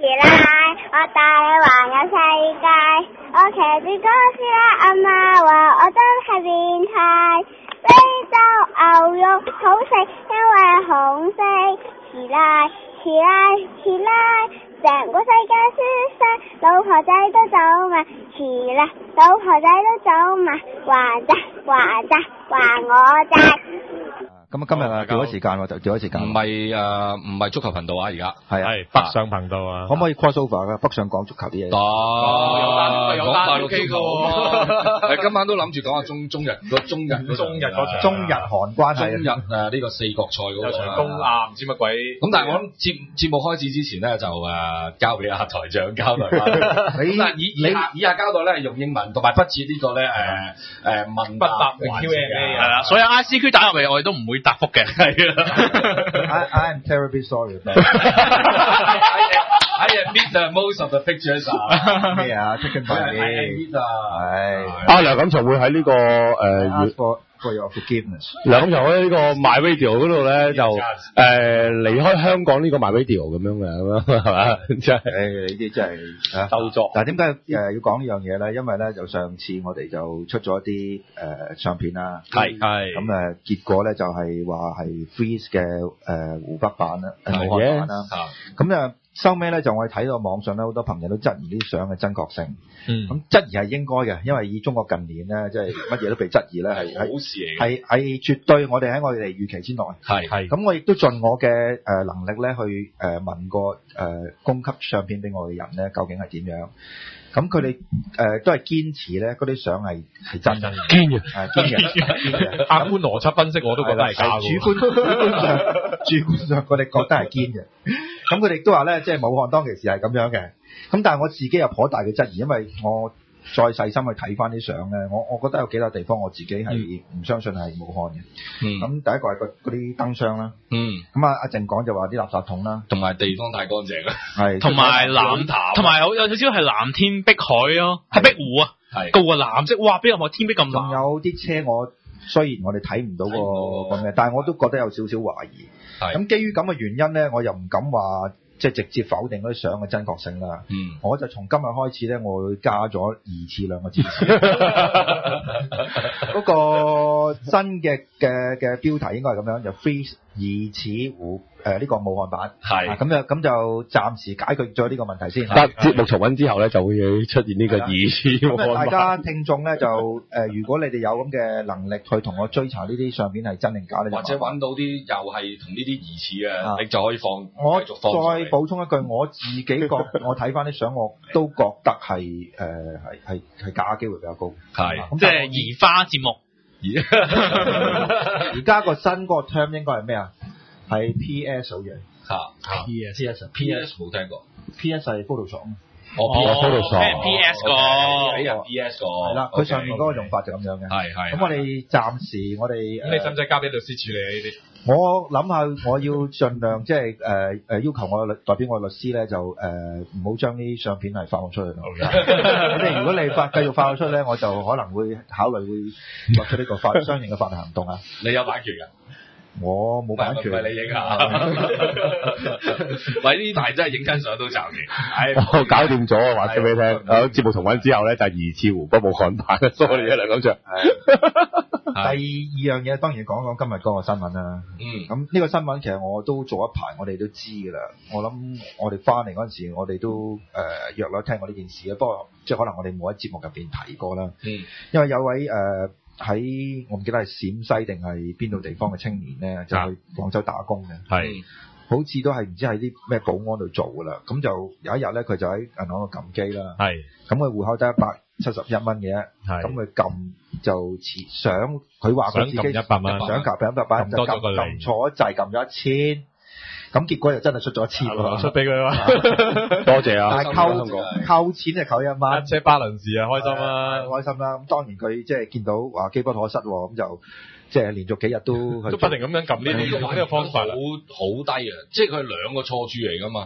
拉，我帶你環遊世界。我騎住哥斯拉，阿媽話我真係變態。非洲牛肉好食，因為紅色。遲拉，成個世界輸晒，老婆仔都走埋。遲拉，老婆仔都走埋，還我債。 咁啊，今日啊，調咗時間喎，就調咗時間。 唔係足球頻道啊，而家係北上頻道啊。 可唔可以 cross over 㗎？北上講足球啲嘢。 得， 有單 OK 嘅喎。今晚都諗住講下中日嗰場， 中日韓關係。 中日呢個四國賽嗰個東亞唔知乜鬼。 咁但係我諗節目開始之前咧，就交俾阿台長交代啦。咁以下交代咧係用英文，同埋不設呢個咧問答嘅 Q&A 係啦，所有 ICQ 打入嚟我哋都唔會答覆嘅，係啦。 I am terribly sorry. I admit that most of the pictures are 咩啊 taken by me. 梁錦祥會喺呢個 for your forgiveness. 梁錦祥喺呢個 My Radio 嗰度咧就離開香港呢個 My Radio 咁樣嘅，咁樣係嘛？真係呢啲真係鬥作。 但係點解要講呢樣嘢咧？因為咧就上次我哋就出咗一啲相片啦， 係咁結果咧就係話係 Freeze 嘅湖北版啦，武漢版啦，咁收尾咧就我哋睇到網上咧好多朋友都質疑啲相嘅真確性，咁質疑係應該嘅，因為以中國近年咧即係乜嘢都被質疑咧係好事嚟嘅， 係絕對我哋喺我哋預期之內， 係咁我亦都盡我嘅能力咧去問過供給相片俾我嘅人咧究竟係點樣。咁佢哋都係堅持咧，嗰啲相係真嘅， 堅嘅， 堅嘅。 客觀邏輯分析我都覺得係假嘅。 主觀上，佢哋覺得係堅嘅。咁佢哋都話咧，即係武漢當其時係咁樣嘅。咁但係我自己有頗大嘅質疑，因為我再細心去睇翻啲相咧，我覺得有幾個地方我自己係唔相信係武漢嘅。咁第一個係嗰啲燈箱啦。咁阿靜講就話啲垃圾桶啦， 同埋地方太乾淨啦。 係。 同埋同埋有少少係藍天碧海咯，係碧湖啊，高個藍色，哇！邊有冇天碧咁藍？ 仲有啲車雖然我哋睇唔到個咩，但係我都覺得有少少懷疑。咁基於咁嘅原因咧，我又唔敢話即係直接否定嗰啲相嘅真確性啦。我就從今日開始咧，我會加咗疑似兩個字。嗰個新嘅標題應該係咁樣，就 Freeze 疑似呢個武漢版係咁就暫時解決咗呢個問題先。 但節目重溫之後咧，就會出現呢個疑似武漢版。 大家聽眾咧就如果你哋有咁嘅能力去同我追查呢啲相片係真定假咧， 或者揾到啲又係同呢啲疑似嘅，你就可以放。 我再補充一句，我自己覺我睇翻啲相，我都覺得係假機會比較高。 係即係移花接木。 而家個新嗰個 term 應該係咩啊？係 PS 好嘢。PS 冇聽過。 PS 係 Photoshop。 PS 個俾人 PS 個。 係啦，佢上面嗰個用法就咁樣嘅。 係。 咁我哋暫時咁你使唔使交俾律師處理啊？呢啲？ 我諗下，我要盡量即係要求我代表我律師咧，就唔好將啲相片係發放出去咯。咁如果你繼續發放出去咧，我就可能會考慮會作出呢個相應嘅法律行動啊。 你有版權㗎？ 我冇版權。唔係你影啊？ 喂，呢排真係影親相都賺嘅。 我搞掂咗啊！話俾你聽，節目重溫之後咧，就係疑似湖北武漢版，sorry啊，梁錦祥。 第二樣嘢當然講今日嗰個新聞啦。咁呢個新聞其實我都做一排，我哋都知㗎啦。我諗我哋翻嚟嗰陣時，我哋都約略聽過呢件事嘅。不過即係可能我哋冇喺節目入邊提過啦。因為有位喺我唔記得係陝西定係邊度地方嘅青年咧，就去廣州打工嘅。好似都係唔知喺啲咩保安度做㗎啦。咁就有一日咧，佢就喺銀行度撳機啦。咁佢戶口得171蚊嘅，咁佢撳就想佢話佢自己想撳100蚊，就撳錯掣，撳咗1000，咁結果又真係出咗1000喎， 出俾佢啦， 多謝啊！ 但係扣錢就扣1蚊， 即係巴倫士啊，開心啦， 開心啦！咁當然佢即係見到話機不可失喎，咁就即係連續幾日都不停咁樣撳呢個方法， 好低啊！即係佢係兩個錯處嚟㗎嘛。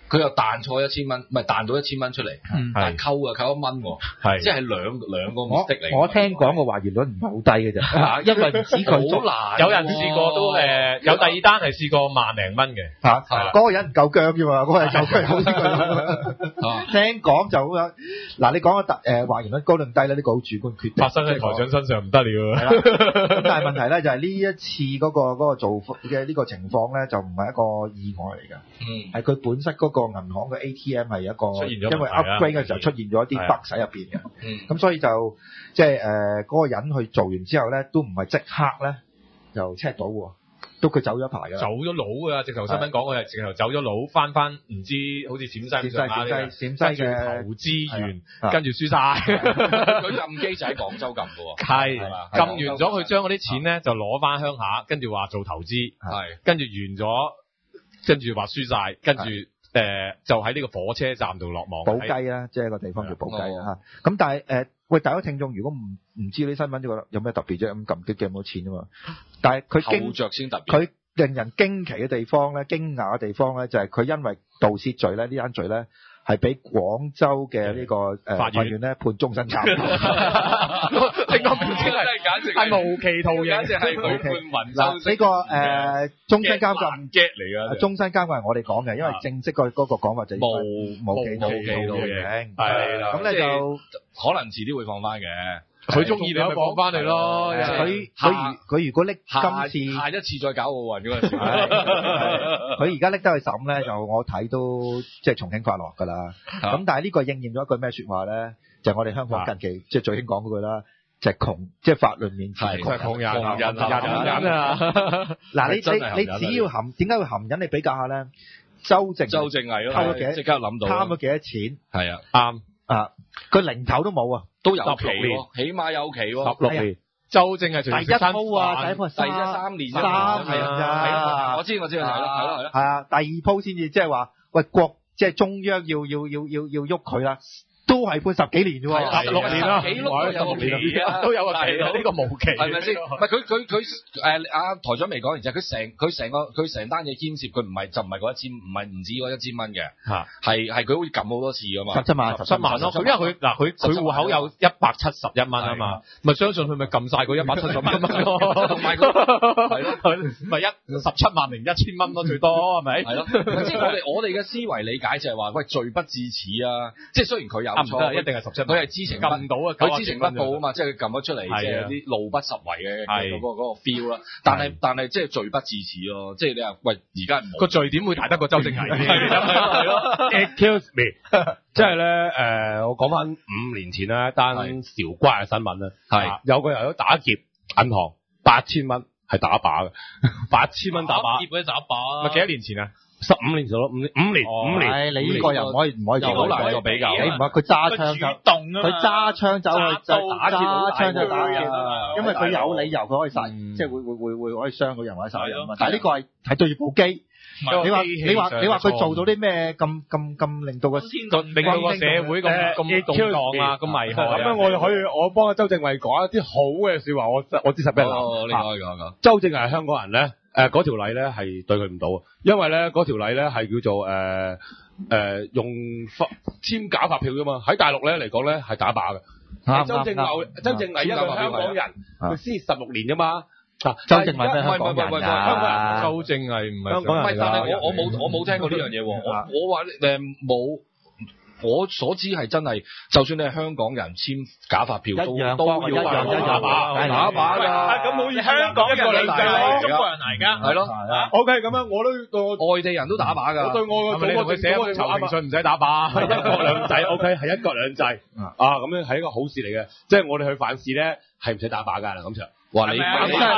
佢又彈錯1000蚊，唔係彈到1000蚊出嚟，但係扣1蚊喎，即係兩個 mistake 嚟。 我聽講個還原率唔係好低嘅啫，因為唔止佢做， 有人試過都有第二單係試過萬零蚊嘅嗰個人唔夠薑啫嘛，嗰個人夠薑好啲佢。聽講就咁樣，嗱你講個還原率高定低咧，呢個好主觀決定。 發生喺台長身上唔得了。 咁但係問題咧就係呢一次嗰個做嘅呢個情況咧，就唔係一個意外嚟嘅，係佢本身嗰個銀行嘅 ATM 係一個因為 upgrade 嘅時候出現咗一啲 bug 喺入邊嘅，咁所以就即係嗰個人去做完之後咧，都唔係即刻咧就 check 到喎，都佢走咗一排㗎， 走咗佬㗎，直頭新聞講佢係直頭走咗佬，翻唔知好似陝西嘅投資員，跟住輸晒。 佢撳機就喺廣州撳㗎喎， 係撳完咗，佢將嗰啲錢咧就攞翻鄉下，跟住話做投資，跟住完咗，跟住話輸晒，跟住。就喺呢個火車站度落網， 寶雞啦，即係個地方叫寶雞啊。咁但係喂，大家聽眾如果唔知呢啲新聞，就覺得有咩特別啫？咁撳擊嘅冇錢啊嘛。但係佢後著先特別， 佢令人驚奇嘅地方咧，驚訝嘅地方咧，就係佢因為盜竊罪咧，呢單罪咧係俾廣州嘅呢個法院咧判終身監禁。 整個名稱係無期徒刑，簡直係佢判雲州。 呢個終身監禁嘅嚟㗎， 終身監禁係我哋講嘅，因為正式嗰個講法就無期徒刑。 係啦， 咁咧就可能遲啲會放翻嘅。 佢中意你咪放翻嚟咯。 佢如果拎今次下一次再搞奧運嗰陣時， 佢而家拎得去審咧，就我睇都即係從輕發落㗎啦。咁但係呢個應驗咗一句咩説話咧？就係我哋香港近期即係最興講嗰句啦，就係窮，即係法律面前窮人啊！ 嗱，你只要點解會含忍？你比較下咧，周正毅咯，即刻諗到貪咗幾多錢？ 係啊， 啱啊，佢零頭都冇啊， 都有期喎，起碼有期喎 ，16年。周正係第一鋪啊，第一鋪 3年 ，3年咋？ 我知係啦， 係啊，第二鋪先至即係話，喂即係中央要喐佢啦。都係判10幾年啫喎，16年啦，16年都有個期啊，呢個無期係咪先？唔係佢阿台長未講完就係佢成單嘢牽涉，佢唔係嗰1000，唔止嗰1000蚊嘅，係佢好似撳好多次噶嘛 ，17萬咯。咁因為佢戶口有171蚊啊嘛，咪相信佢咪撳晒嗰171蚊咯，同埋係咯，咪1701,000蚊咯最多係咪？係咯， 即係我哋嘅思維理解就係話，喂，罪不至此啊！即係雖然佢有。 一定係17， 佢係知情撳到啊！佢知情不報啊嘛，即係佢撳咗出嚟，即係啲路不拾遺嘅嗰個 feel 啦。但係即係罪不至此咯，即係你話喂，而家個罪點會大得過周正毅？ 係咯 ，Excuse me，即係咧我講翻5年前啦，單韶關嘅新聞啦，係有個人有打劫銀行8000蚊，係打靶嘅，8000蚊打靶， 劫嗰啲打靶， 咪幾多年前啊？15年咗咯，5年。 你呢個又唔可以好難個比較。 你唔係佢揸槍佢揸槍走去打劫，因為佢有理由佢可以殺，即係會可以傷到人或者殺人啊嘛。但係呢個係對住部機。你話佢做到啲咩咁令到個社會咁動盪啊，咁危害啊？咁樣我就可以我幫阿周正毅講一啲好嘅説話，我知實俾你你可以講。 周正毅係香港人咧。嗰條例咧係對佢唔到，因為咧嗰條例咧係叫做用簽假發票㗎嘛，喺大陸咧嚟講咧係打靶嘅。周正毅一個香港人，佢先16年㗎嘛。 周正毅係香港人㗎。 周正毅唔係香港人。 唔係，但係我冇聽過呢樣嘢喎。我話冇。我所知係真係，就算你係香港人簽假發票都要打靶㗎。 咁好似香港人嚟中國人嚟㗎。 係咯。 OK，咁樣我都外地人都打靶㗎。 我對我嘅祖國寫個投名信唔使打靶，一國兩制 OK 係一國兩制咁樣係一個好事嚟嘅。即係我哋去犯事咧係唔使打靶㗎啦，咁就。 話你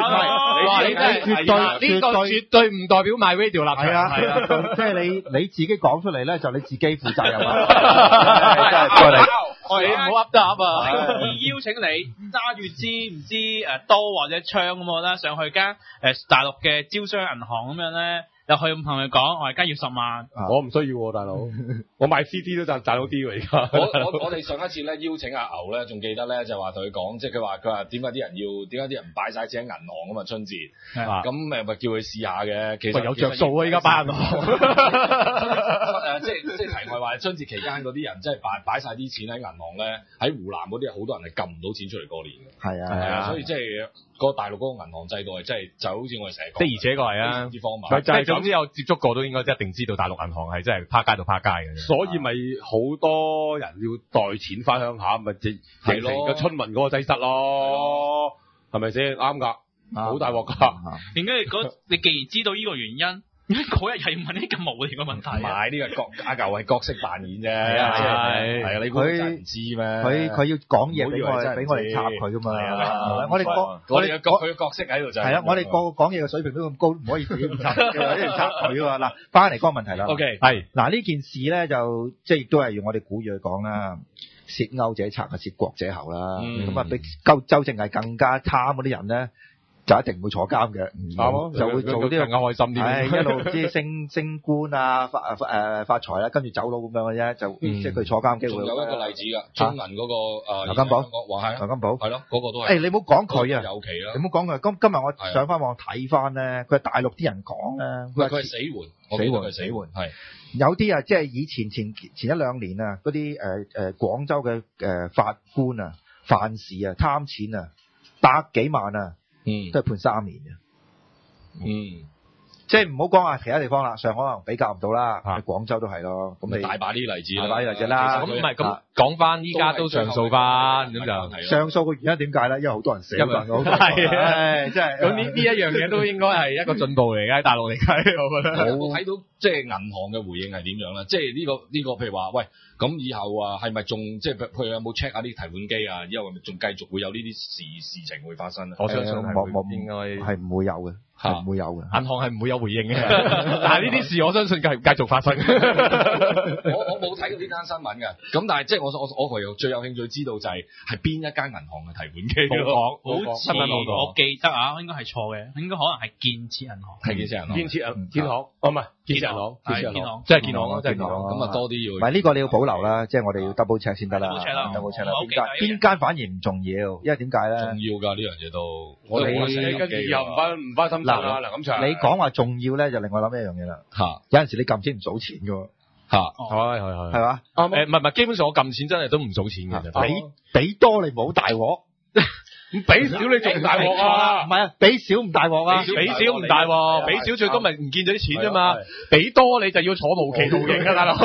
絕對唔代表 MyRadio 立場。 係啊，即係你自己講出嚟咧，就你自己負責任啊！ 你唔好噏得噏啊！邀請你揸住支唔知刀或者槍咁樣啦，上去間大陸嘅招商銀行咁樣咧。 入去同佢講，我而家要10萬。 我唔需要喎，大佬，我買 CD 都賺到啲喎而家。 我哋上一次咧邀請阿牛咧，仲記得咧就話同佢講，即係佢話點解啲人擺晒錢喺銀行啊嘛春節，咁咪叫佢試下嘅。其實有着數啊，依家擺銀行。即係題外話，春節期間嗰啲人即係擺晒啲錢喺銀行咧，喺湖南嗰啲好多人係撳唔到錢出嚟過年嘅。係啊，所以即係個大陸嗰個銀行制度係真係就好似我哋成日講，的而且確係啊，非常之荒謬。 就係總之有接觸過都應該一定知道大陸銀行係真係趴街到趴街嘅。所以咪好多人要袋錢翻鄉下，咪即係形成個春運嗰個擠塞咯，係咪先？啱㗎，好大鑊㗎。 點解你既然知道呢個原因？嗰日係問啲咁無聊嘅問題。唔係呢個阿牛係角色扮演啫，係啊，你估真係唔知咩？ 佢要講嘢俾我哋插佢噶嘛。我哋佢嘅角色喺度就係啊，我哋個講嘢嘅水平都咁高，唔可以自己插佢，一定插佢啊嘛。嗱，翻嚟嗰個問題啦。 OK， 係嗱呢件事咧就即係亦都係用我哋古語去講啦，竊鈎者賊啊，竊國者侯啦。咁啊，比周正係更加貪嗰啲人咧。就一定會坐監嘅，就會做啲更加開心啲，一路啲升官啊，發財啦，跟住走佬咁樣嘅啫，就即係佢坐監機會。 仲有一個例子㗎，中銀嗰個劉金寶， 劉金寶係咯，嗰個都係。 你唔好講佢啊， 有期啦， 你唔好講佢。今日我上翻網睇翻咧，佢係大陸啲人講咧， 佢係死緩，死緩係。 有啲啊，即係以前一兩年啊，嗰啲廣州嘅法官啊、犯事啊、貪錢啊，百幾萬啊。都係判3年嘅。即係唔好講其他地方啦，上海可能比較唔到啦，喺廣州都係咯。咁你大把啲例子啦。 咁唔係咁講翻，依家都上訴翻，咁就上訴嘅原因點解咧？因為好多人死㗎， 係真係。咁呢一樣嘢都應該係一個進步嚟嘅，喺大陸嚟計，我覺得。 我睇到即係銀行嘅回應係點樣啦？即係呢個譬如話，喂，咁以後啊，係咪仲即係譬如有冇 check 下啲提款機啊？以後係咪仲繼續會有呢啲事情會發生啊？ 我相信係應該係唔會有嘅。係唔會有嘅， 銀行係唔會有回應嘅。但係呢啲事我相信繼續發生。 我冇睇到呢單新聞嘅，咁但係即係我最有興趣知道就係邊一間銀行嘅提款機咯。 好似我記得啊，應該係錯嘅，應該可能係建設銀行。 係建設銀行。 建行哦，唔係建設銀行，即係建行咯，即係建行。 咁啊多啲要。 唔係呢個你要保留啦，即係我哋要 double check 先得啦。double check 啦。邊間反而唔重要，因為點解咧？重要㗎呢樣嘢都。 我哋跟住又唔翻心。嗱咁長， 你講話重要咧，就令我諗一樣嘢啦。有陣時你撳錢唔數錢㗎喎。係嘛？ 唔係，基本上我撳錢真係都唔數錢嘅。 俾多你冇大鑊， 咁俾少你仲大鑊啊？ 唔係啊，俾少唔大鑊啊？ 俾少唔大鑊，俾少最多咪唔見咗啲錢啫嘛。俾多你就要坐無期徒刑㗎，大佬。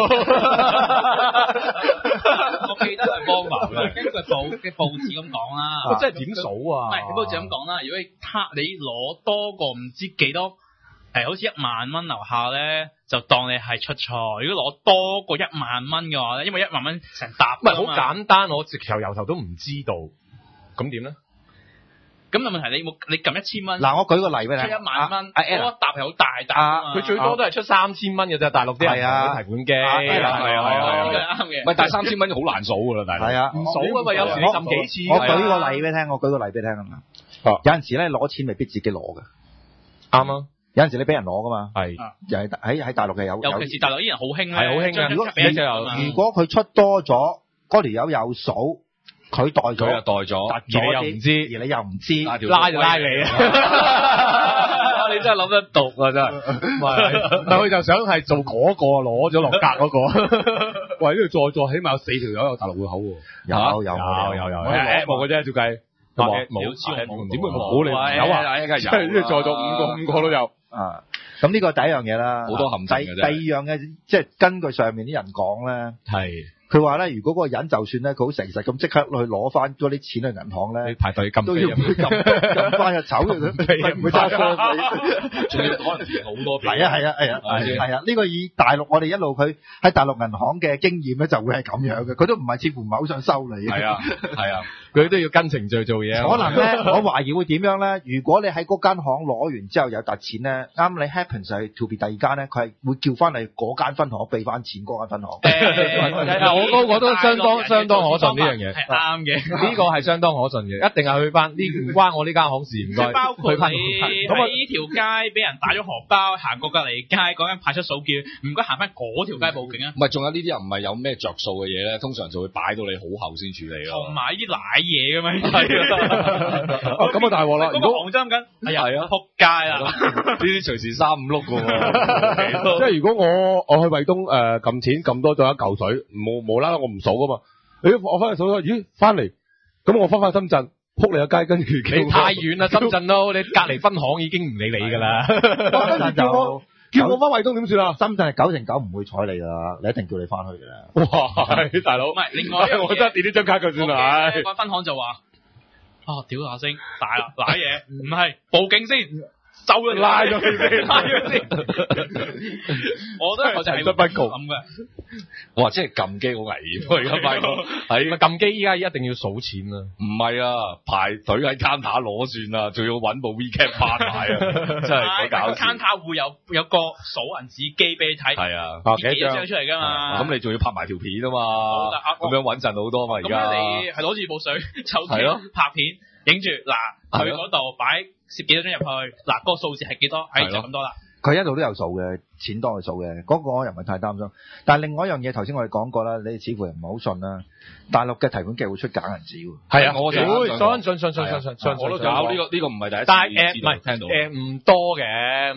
我記得係荒謬嘅，根據報紙咁講啦。 真係點數啊？ 唔係，報紙咁講啦。如果你攞多過唔知幾多，好似1萬蚊樓下咧，就當你係出錯。如果攞多過1萬蚊嘅話咧，因為1萬蚊成沓。 唔係好簡單，我直頭由頭都唔知道。咁點咧？ 咁個問題你撳1000蚊。 嗱，我舉個例俾你。 出1萬蚊，嗰一沓係好大沓。 佢最多都係出3000蚊嘅啫，大陸啲人提款機。係啱嘅。 唔係，但係3000蚊好難數㗎啦，大佬。 係啊， 唔數㗎嘛，有時你撳幾次。 我舉個例俾你聽，有陣時咧攞錢未必自己攞嘅。 啱啊。 有陣時你俾人攞㗎嘛。 係。 又係喺大陸嘅有。 尤其是大陸啲人好興咧。 係好興嘅。 如果佢出多咗，嗰條友有數。佢代咗， 而你又唔知， 拉就拉你啊！ 你真係諗得毒啊！真係，但佢就想係做嗰個攞咗落格嗰個。喂，呢度在起碼有4條友有大陸戶口喎。有，冇嘅啫，照計。冇，點會冇？有啊，即係呢度在座5個都有。 咁呢個第一樣嘢啦， 好多陷阱嘅啫。 第二樣嘅，即係根據上面啲人講咧， 係。 佢話咧，如果嗰個人就算咧，佢好誠實咁即刻去攞翻嗰啲錢去銀行咧， 你排隊撳都要撳翻就走嘅，唔會揸車。 仲要可能好多倍。 係啊，呢個以大陸我哋一路佢喺大陸銀行嘅經驗咧，就會係咁樣嘅。佢都唔係似乎唔係好想收你。 係啊。 佢都要跟程序做嘢。 可能咧，我懷疑會點樣咧？如果你喺嗰間行攞完之後有沓錢咧，啱你 happen 就係 to be 第二間咧，佢係會叫翻你嗰間分行俾翻錢嗰間分行。 我都相當可信呢樣嘢， 係啱嘅。 呢個係相當可信嘅，一定係去翻呢唔關我呢間行事，唔該。 包括你咁喺呢條街俾人打咗荷包，行過隔離街嗰間派出所叫，唔該行翻嗰條街報警啊！ 唔係，仲有呢啲人唔係有咩着數嘅嘢咧，通常就會擺到你好後先處理咯。 同埋啲奶嘢嘅咩？ 係啊， 咁啊大鑊啦！ 如果黃針緊，係啊，撲街啦！ 呢啲隨時3、5碌嘅喎。 即係如果我去惠東撳錢撳多咗一嚿水，無啦啦我唔數噶嘛，我翻去數咗，咦翻嚟，咁我翻深圳，撲你個街，跟住你太遠啦，深圳都你隔離分行已經唔理你㗎啦。 跟住叫我翻惠東點算啊？ 深圳係9成9唔會睬你㗎啦，你一定叫你翻去㗎啦。 哇，大佬， 唔係另外一樣嘢， 我真係跌呢張卡佢算啦。 個分行就話：屌下聲，大啦，瀨嘢，唔係報警先。收咗拉咗佢先， 我就係不告咁嘅。 哇！即係撳機好危險喎，而家發覺係撳機依家一定要數錢啊！ 唔係啊，排隊喺 counter 攞算啊，仲要揾部 WeChat 翻埋啊！真係好搞笑。 counter 會有個數銀紙機俾你睇， 係啊， 幾張出嚟㗎嘛。 咁你仲要拍埋條片啊嘛，咁樣穩陣好多嘛。而家咁你係攞住部水手機拍片，影住嗱去嗰度擺攝幾多張入去，嗱嗰個數字係幾多，係就咁多啦。 佢一路都有數嘅，錢多嘅數嘅，嗰個我又唔係太擔心。但係另外一樣嘢，頭先我哋講過啦，你哋似乎唔係好信啦。大陸嘅提款機會出假銀紙喎。 係啊， 我就會信， 我都搞呢個唔係第一次， 但係唔係聽到唔多嘅，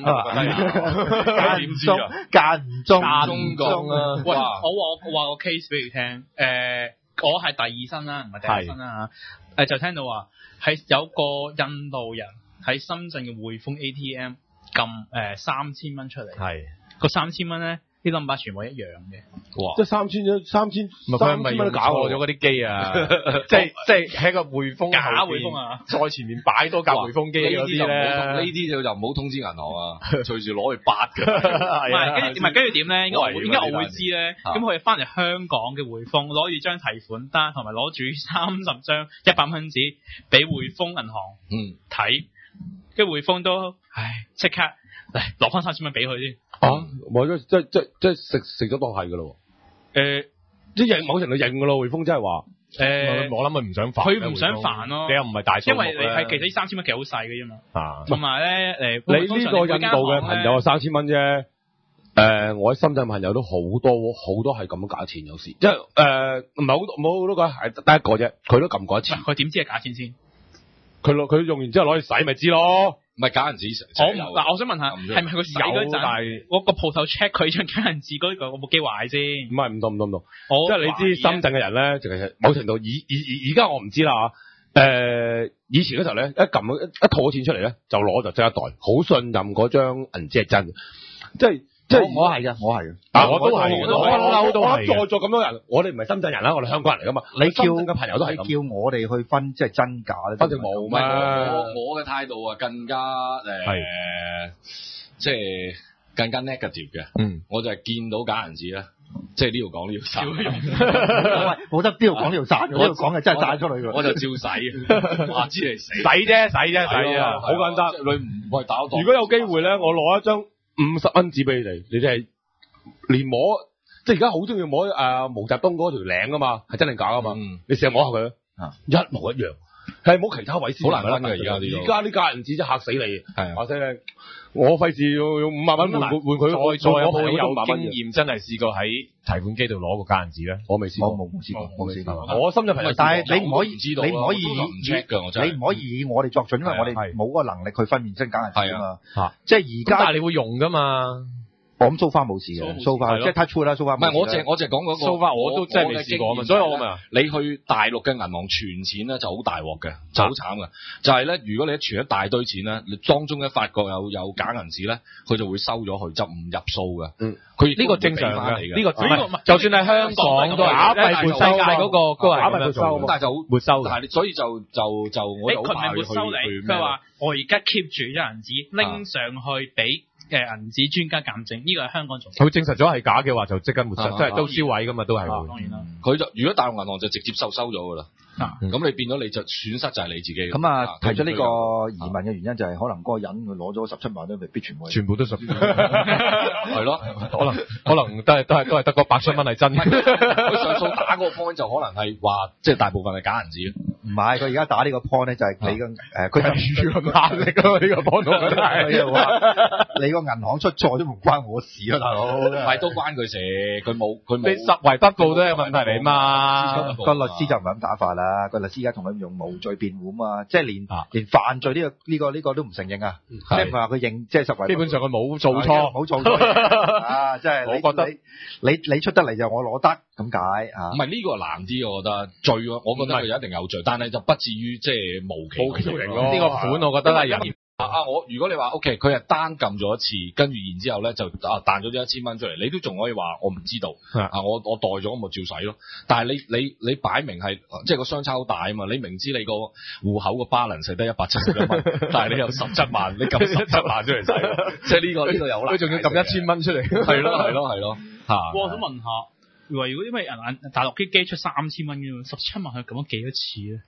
間唔中講啦。 喂，我話個 case 俾你聽，我係第二身啦，唔係第一身啦嚇。就聽到話係有個印度人喺深圳嘅匯豐 ATM 撳3000蚊出嚟， 係個3000蚊咧，啲 number 全部一樣嘅。 哇！ 即係3000蚊都搞錯咗嗰啲機啊！即係喺個匯豐假匯豐啊， 再前面擺多架匯豐機嗰啲咧， 呢啲就唔好通知銀行啊，隨時攞去8㗎。 跟住點咧？點解我會知咧？咁佢哋翻嚟香港嘅匯豐，攞住張提款單同埋攞住30張100蚊紙俾匯豐銀行睇，跟住匯豐都即刻嚟攞翻3000蚊俾佢先。 冇咗，即係食咗當係㗎咯。即係某程度認㗎咯，匯豐真係話。 我諗佢唔想煩， 佢唔想煩咯。 你又唔係大數目， 因為你係其實呢3000蚊其實好細嘅啫嘛。同埋咧你呢個印度嘅朋友3000蚊啫。我喺深圳朋友都好多係咁嘅價錢，有時即係唔係好多個係得一個啫，佢都撳過一次。 佢點知係假錢先？ 佢用完之後攞去洗咪知咯。 唔係假銀紙， 我想問下，係咪佢洗嗰陣，我個鋪頭 check 佢張假銀紙嗰部機壞先？ 唔係唔同，即係你知深圳嘅人咧，其實某程度而家我唔知啦嚇。以前嗰時候咧，一撳一套錢出嚟咧，就攞就即刻袋，好信任嗰張銀紙係真嘅，即係我係嘅，我都係，我都係。在座咁多人，我哋唔係深圳人啦，我哋香港人嚟噶嘛。你叫嘅朋友都係咁。你叫我哋去分即係真假咧， 反正冇咩。 我嘅態度啊，更加即係更加 negative 嘅。我就係見到假銀紙咧，即係呢度講呢度散。 冇得呢度講呢度散，呢度講嘅真係散出嚟㗎。 我就照洗，話知你死。 洗啫，好簡單。 你唔係打檔。 如果有機會咧，我攞一張50蚊紙俾你哋，你哋係連摸，即係而家好中意摸毛澤東嗰條領啊嘛，係真定假啊嘛？你試下摸下佢，一模一樣，係冇其他位先。 好難分嘅而家啲假銀紙真係嚇死你，係話聲咧，我費事用5萬蚊換佢， 再有冇有經驗真係試過喺提款機度攞個假銀紙咧？ 我未試過， 冇試過。 我深圳朋友， 但係你唔可以知道， 你唔可以以我哋作準，因為我哋冇個能力去分辨真假銀紙啊嘛。即係而家， 但係你會用噶嘛？ 我咁 so far 冇事嘅，so far 即係 touch wood 啦，so far 唔係我淨係講嗰個 so far 我都真係未試過啊嘛，所以我咪你去大陸嘅銀行存錢咧就好大鑊嘅，就好慘嘅，就係咧如果你一存一大堆錢咧，你當中一發覺有假銀紙咧，佢就會收咗佢，就唔入數嘅。佢呢個正常嘅，呢個就算係香港都係假幣沒收界嗰個假幣沒收， 但係就沒收， 但係所以就我就好怕去佢話我而家 keep 住張銀紙拎上去俾銀紙專家鑑證，呢個係香港做。 佢證實咗係假嘅話，就即刻沒收，即係都銷毀噶嘛，都係。 當然啦。 佢就如果大陸銀行就直接收咗噶啦。 咁你變咗你就損失就係你自己。 咁啊，提出呢個疑問嘅原因就係可能嗰個人佢攞咗17萬都未必全部都17萬， 係咯， 可能都係得個800蚊係真嘅。 佢上訴打嗰個 point 就可能係話，即係大部分係假銀紙。 唔係，佢而家打呢個 point 咧就係你嘅佢就輿論壓力咯，呢個 point 我覺得係話你個銀行出錯都唔關我事啊，大佬。 唔係都關佢事，佢冇你實為不報都係問題嚟嘛。 個律師就唔係咁打法啦，個律師而家同佢用無罪辯護嘛，即係連犯罪呢個都唔承認啊，即係唔係話佢認，即係實為。 基本上佢冇做錯， 冇做錯啊！即係我覺得你出得嚟就我攞得咁解啊。 唔係呢個難啲，我覺得罪，我覺得佢一定有罪，但係就不至於即係無期徒刑咯。 呢個款我覺得係人。 我如果你話 OK，佢係單撳咗一次，跟住然之後咧就彈咗啲1000蚊出嚟，你都仲可以話我唔知道我代咗我咪照使咯。但係你擺明係即係個相差好大啊嘛！你明知你個戶口個 balance 得171蚊，但係你有17萬，你撳17萬出嚟使，即係呢個有啦。 佢仲要撳1000蚊出嚟， 係咯嚇。 我想問下，如果因為大陸機出3000蚊嘅，17萬佢撳咗幾多次咧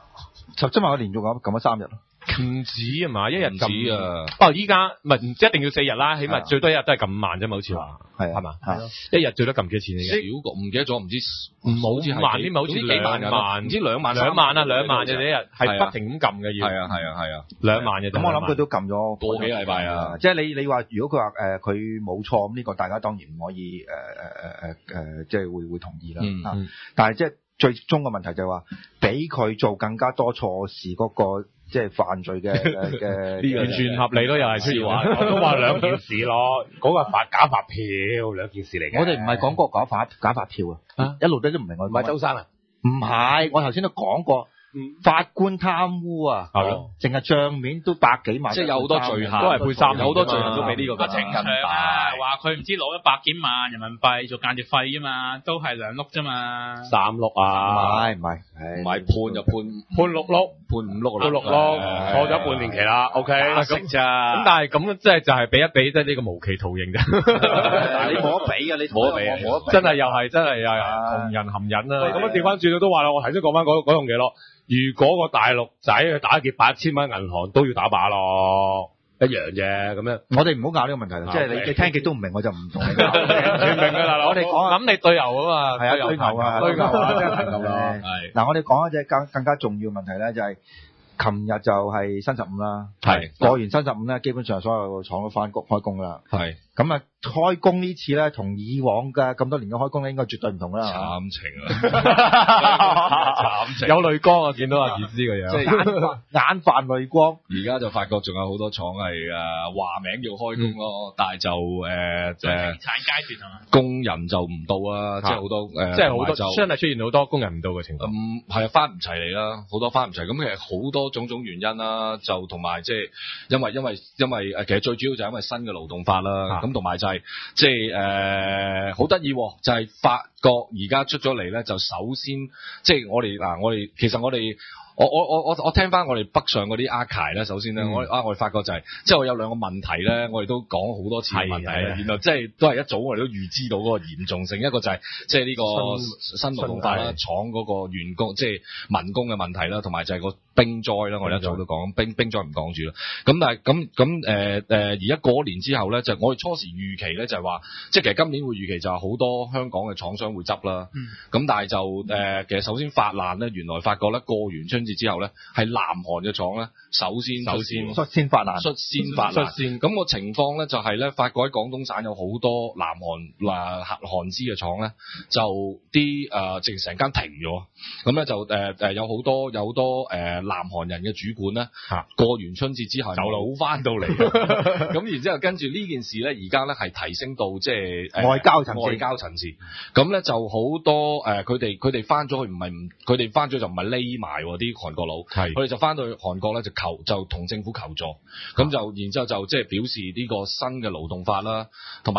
？17萬佢連續撳咗3日咯。 唔止啊嘛，一日撳啊！ 不過依家唔一定要4日啦，起碼最多一日都係撳5萬啫嘛，好似話係嘛？一日最多撳幾多錢嚟嘅？ 少個唔記得咗，唔知冇5萬添，好似幾萬，唔知2萬 2萬啊，2萬嘅一日係不停咁撳嘅要。 係啊 ，2萬嘅。 咁我諗佢都撳咗個幾禮拜啊！ 即係你話如果佢話佢冇錯咁呢個，大家當然唔可以即係會同意啦。但係即係最終嘅問題就係話，俾佢做更加多錯事嗰個。即係犯罪嘅完全合理咯，又係出現話，我都話兩件事咯。嗰個假發票兩件事嚟嘅。 我哋唔係講過假發票啊，一路都唔明我。 唔係周生啊？ 唔係，我頭先都講過。法官貪污啊，淨係帳面都百幾萬， 即係有好多罪行， 都係判3年， 好多罪行都俾呢個正常啊！話佢唔知攞100幾萬人民幣做間諜費啫嘛，都係2碌啫嘛 ，3碌啊， 唔係判就判 6碌， 判5碌， 坐咗半年期啦 ，OK，咁咋？咁但係咁即係就係俾即係呢個無期徒刑啫， 你冇得比嘅，你冇得比， 真係又係同人含忍啦。咁調翻轉都話啦，我頭先講翻嗰樣嘢咯。如果個大陸仔去打劫8000蚊銀行，都要打靶咯，一樣啫咁樣。 我哋唔好拗呢個問題啦，即係你聽極都唔明，我就唔同你拗。 全明㗎啦，我哋講諗你對牛啊嘛， 係啊，對牛啊，真係對牛啦。 係嗱，我哋講一隻更加重要問題咧，就係琴日就係新15啦， 係過完新15咧，基本上所有廠都開工啦。 係咁啊，開工呢次咧，同以往嘅咁多年嘅開工咧，應該絕對唔同啦。 慘情啊！慘情， 有淚光啊！見到阿傑斯個樣， 即係眼泛淚光。 而家就發覺仲有好多廠係話名要開工咯，但係就生產階段係嘛？ 工人就唔到啊！即係好多即係好多真係出現好多工人唔到嘅情況。 係啊，翻唔齊嚟啦，好多翻唔齊。咁其實好多種種原因啦，就同埋即係因為其實最主要就係因為新嘅勞動法啦。咁同埋就係即係好得意，就係法國而家出咗嚟咧，就首先即係我哋其實我哋。我聽翻我哋北上嗰啲 archive 咧，首先咧，我哋發覺就係，即係我有兩個問題咧，我哋都講好多次嘅問題咧，原來即係都係一早我哋都預知到嗰個嚴重性，一個就係即係呢個新勞動法啦，廠嗰個員工即係民工嘅問題啦，同埋就係個冰災啦，我哋一早都講冰災唔講住啦。咁但係而家過年之後咧，就我哋初時預期咧就係話，即係其實今年會預期就係好多香港嘅廠商會執啦。咁但係就其實首先發難咧，原來發覺咧過完春之後咧，係南韓嘅廠咧，首先發難，率先。咁個情況咧就係咧，發覺喺廣東省有好多南韓韓資嘅廠咧，就啲直成間停咗。咁咧就有好多南韓人嘅主管咧，過完春節之後就冇翻到嚟。咁然之後跟住呢件事咧，而家咧係提升到即係外交層次。 咁咧就好多佢哋翻咗去佢哋翻咗就唔係匿埋啲韓國佬，佢哋就翻到去韓國咧就同政府求助，咁就然之後就即係表示呢個新嘅勞動法啦，同埋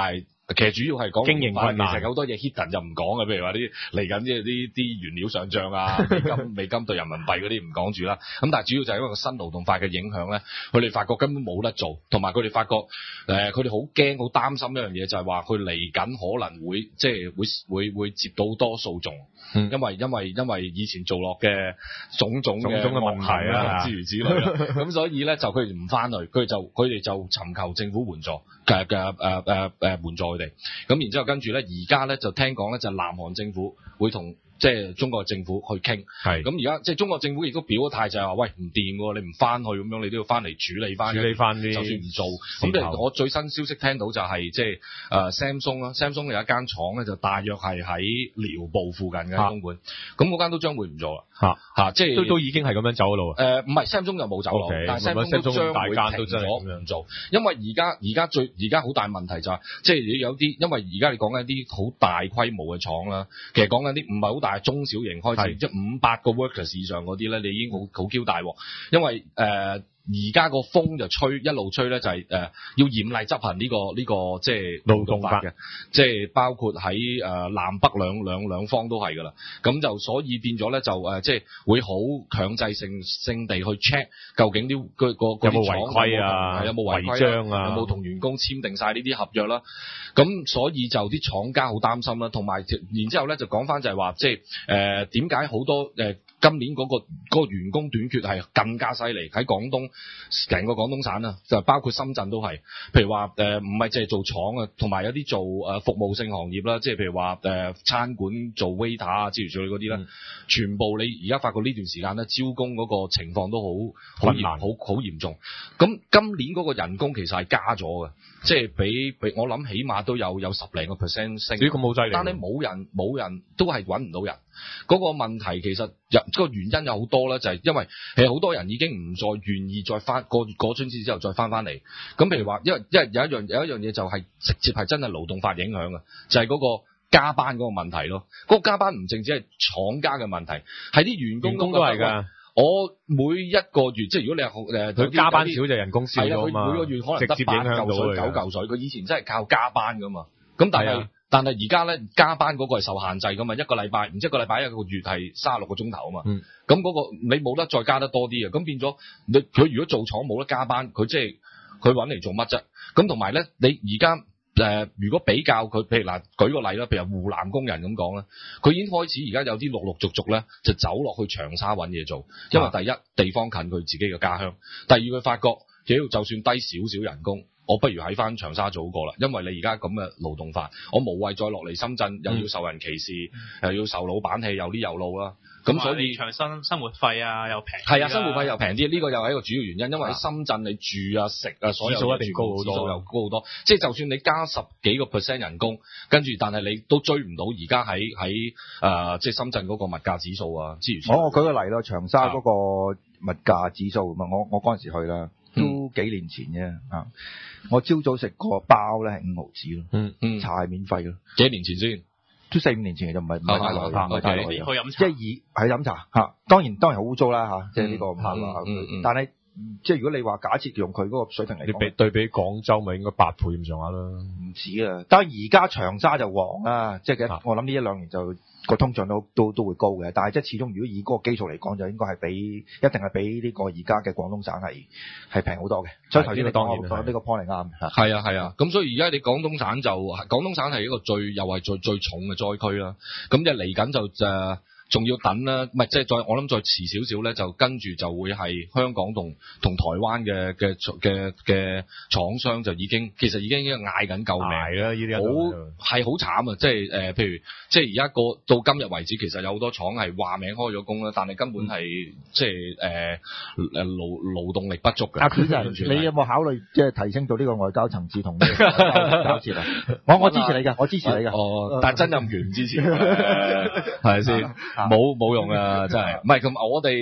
其實主要係講經營困難， 其實好多嘢 hidden 就唔講嘅，譬如話啲嚟緊啲原料上漲啊，美金對人民幣嗰啲唔講住啦。咁但係主要就係因為個新勞動法嘅影響咧，佢哋發覺根本冇得做，同埋佢哋發覺佢哋好驚好擔心一樣嘢，就係話佢嚟緊可能會即係會接到好多訴訟，因為以前做落嘅種種嘅問題啊，諸如此類啦。咁所以咧就佢哋唔翻去，佢哋就尋求政府援助援助佢哋。咁然之後跟住咧，而家咧就聽講咧就南韓政府會同即係中國政府去傾。係咁而家即係中國政府亦都表咗態，就係話喂，唔掂喎，你唔翻去咁樣，你都要翻嚟處理翻啲，就算唔做。咁即係我最新消息聽到就係即係Samsung 啦，Samsung 有一間廠咧就大約係喺寮步附近嘅東莞，咁嗰間都將會唔做啦。即係都已經係咁樣走路。唔係 Samsung 又冇走路，但係 Samsung 都將會停咗唔做，因為而家好大問題就係即係有啲，因為而家你講緊啲好大規模嘅廠啦，其實講緊啲唔係好大中小型開始，即係500個 workers 以上嗰啲咧，你已經好 Q 大喎，因為而家個風就一路吹咧，就係要嚴厲執行呢個即係勞動法嘅，即係包括喺南北兩方都係噶啦。咁就所以變咗咧就即係會好強制性地去 check 究竟啲個有冇違規啊，有冇違章啊，有冇同員工簽訂晒呢啲合約啦。咁所以就啲廠家好擔心啦，同埋然之後咧就講翻就係話即係點解好多今年嗰個員工短缺係更加犀利，喺廣東成個廣東省啊，就包括深圳都係。譬如話唔係淨係做廠啊，同埋有啲做服務性行業啦，即係譬如話餐館做 waiter 啊之類嗰啲啦，全部你而家發覺呢段時間咧招工嗰個情況都好嚴重。咁今年嗰個人工其實係加咗嘅，即係比我諗起碼都有10零個 percent 升。咁好犀利，但係冇人都係揾唔到人。嗰個問題其實個原因有好多啦，就係因為好多人已經唔再願意再翻過春節之後再翻嚟。咁譬如話，因為有一樣嘢就係直接係真係勞動法影響嘅，就係嗰個加班嗰個問題咯。嗰個加班唔淨止係廠家嘅問題，係啲員工都係㗎。我每一個月，即係如果你係佢加班少就人工少咗嘛，佢每個月可能得8嚿水、9嚿水。佢以前真係靠加班㗎嘛。咁但係而家咧加班嗰個係受限制噶嘛，一個禮拜一個月係36個鐘頭啊嘛。咁嗰個你冇得再加得多啲啊。咁變咗佢如果做廠冇得加班，佢即係佢揾嚟做乜啫？咁同埋咧，你而家如果比較佢，譬如嗱舉個例啦，譬如湖南工人咁講啦，佢已經開始而家有啲陸續咧就走落去長沙揾嘢做，因為第一地方近佢自己嘅家鄉，第二佢發覺就算低少少人工，我不如喺翻長沙做過啦，因為你而家咁嘅勞動法，我無謂再落嚟深圳，又要受人歧視，又要受老闆氣，有啲有路啦。咁所以長生活費啊又平， 係啊，生活費又平啲，呢個又係一個主要原因，因為喺深圳你住啊食啊所有指數一定高好多，指數又高好多，即係就算你加10幾個% 人工，跟住但係你都追唔到而家喺即係深圳嗰個物價指數啊之類。 我舉個例咯，長沙嗰個物價指數咁啊，我嗰陣時去啦。都幾年前啫我朝早食個包咧係5毫子咯，茶係免費咯。 幾年前先？ 都4-5年前嘅就唔係太耐，唔係太耐。 去飲茶， 即係係飲茶嚇，當然好污糟啦即係呢個唔係話。但係即係如果你話假設用佢嗰個水平嚟講， 對比廣州咪應該8倍咁上下啦。 唔止啊，當然而家長沙就旺啦，即係我諗呢1-2年就個通脹都會高嘅，但係即係始終如果以嗰個基數嚟講，就應該係一定係比呢個而家嘅廣東省係平好多嘅。所以頭先你講呢個 point 係啱嘅。 係啊，咁所以而家你廣東省係一個又係最重嘅災區啦。咁就嚟緊就仲要等啦，唔係即係我諗再遲少少咧，就跟住就會係香港同台灣嘅廠商就其實已經嗌緊救命啦，呢啲係好慘啊！即係譬如即係而家到今日為止，其實有好多廠係話名開咗工啦，但係根本係即係勞動力不足嘅。阿權人，你有冇考慮即係提升到呢個外交層次同呢個交涉啊？我支持你㗎，我支持你㗎。 但係曾蔭權唔支持，係咪先？冇用啊！真係，唔係咁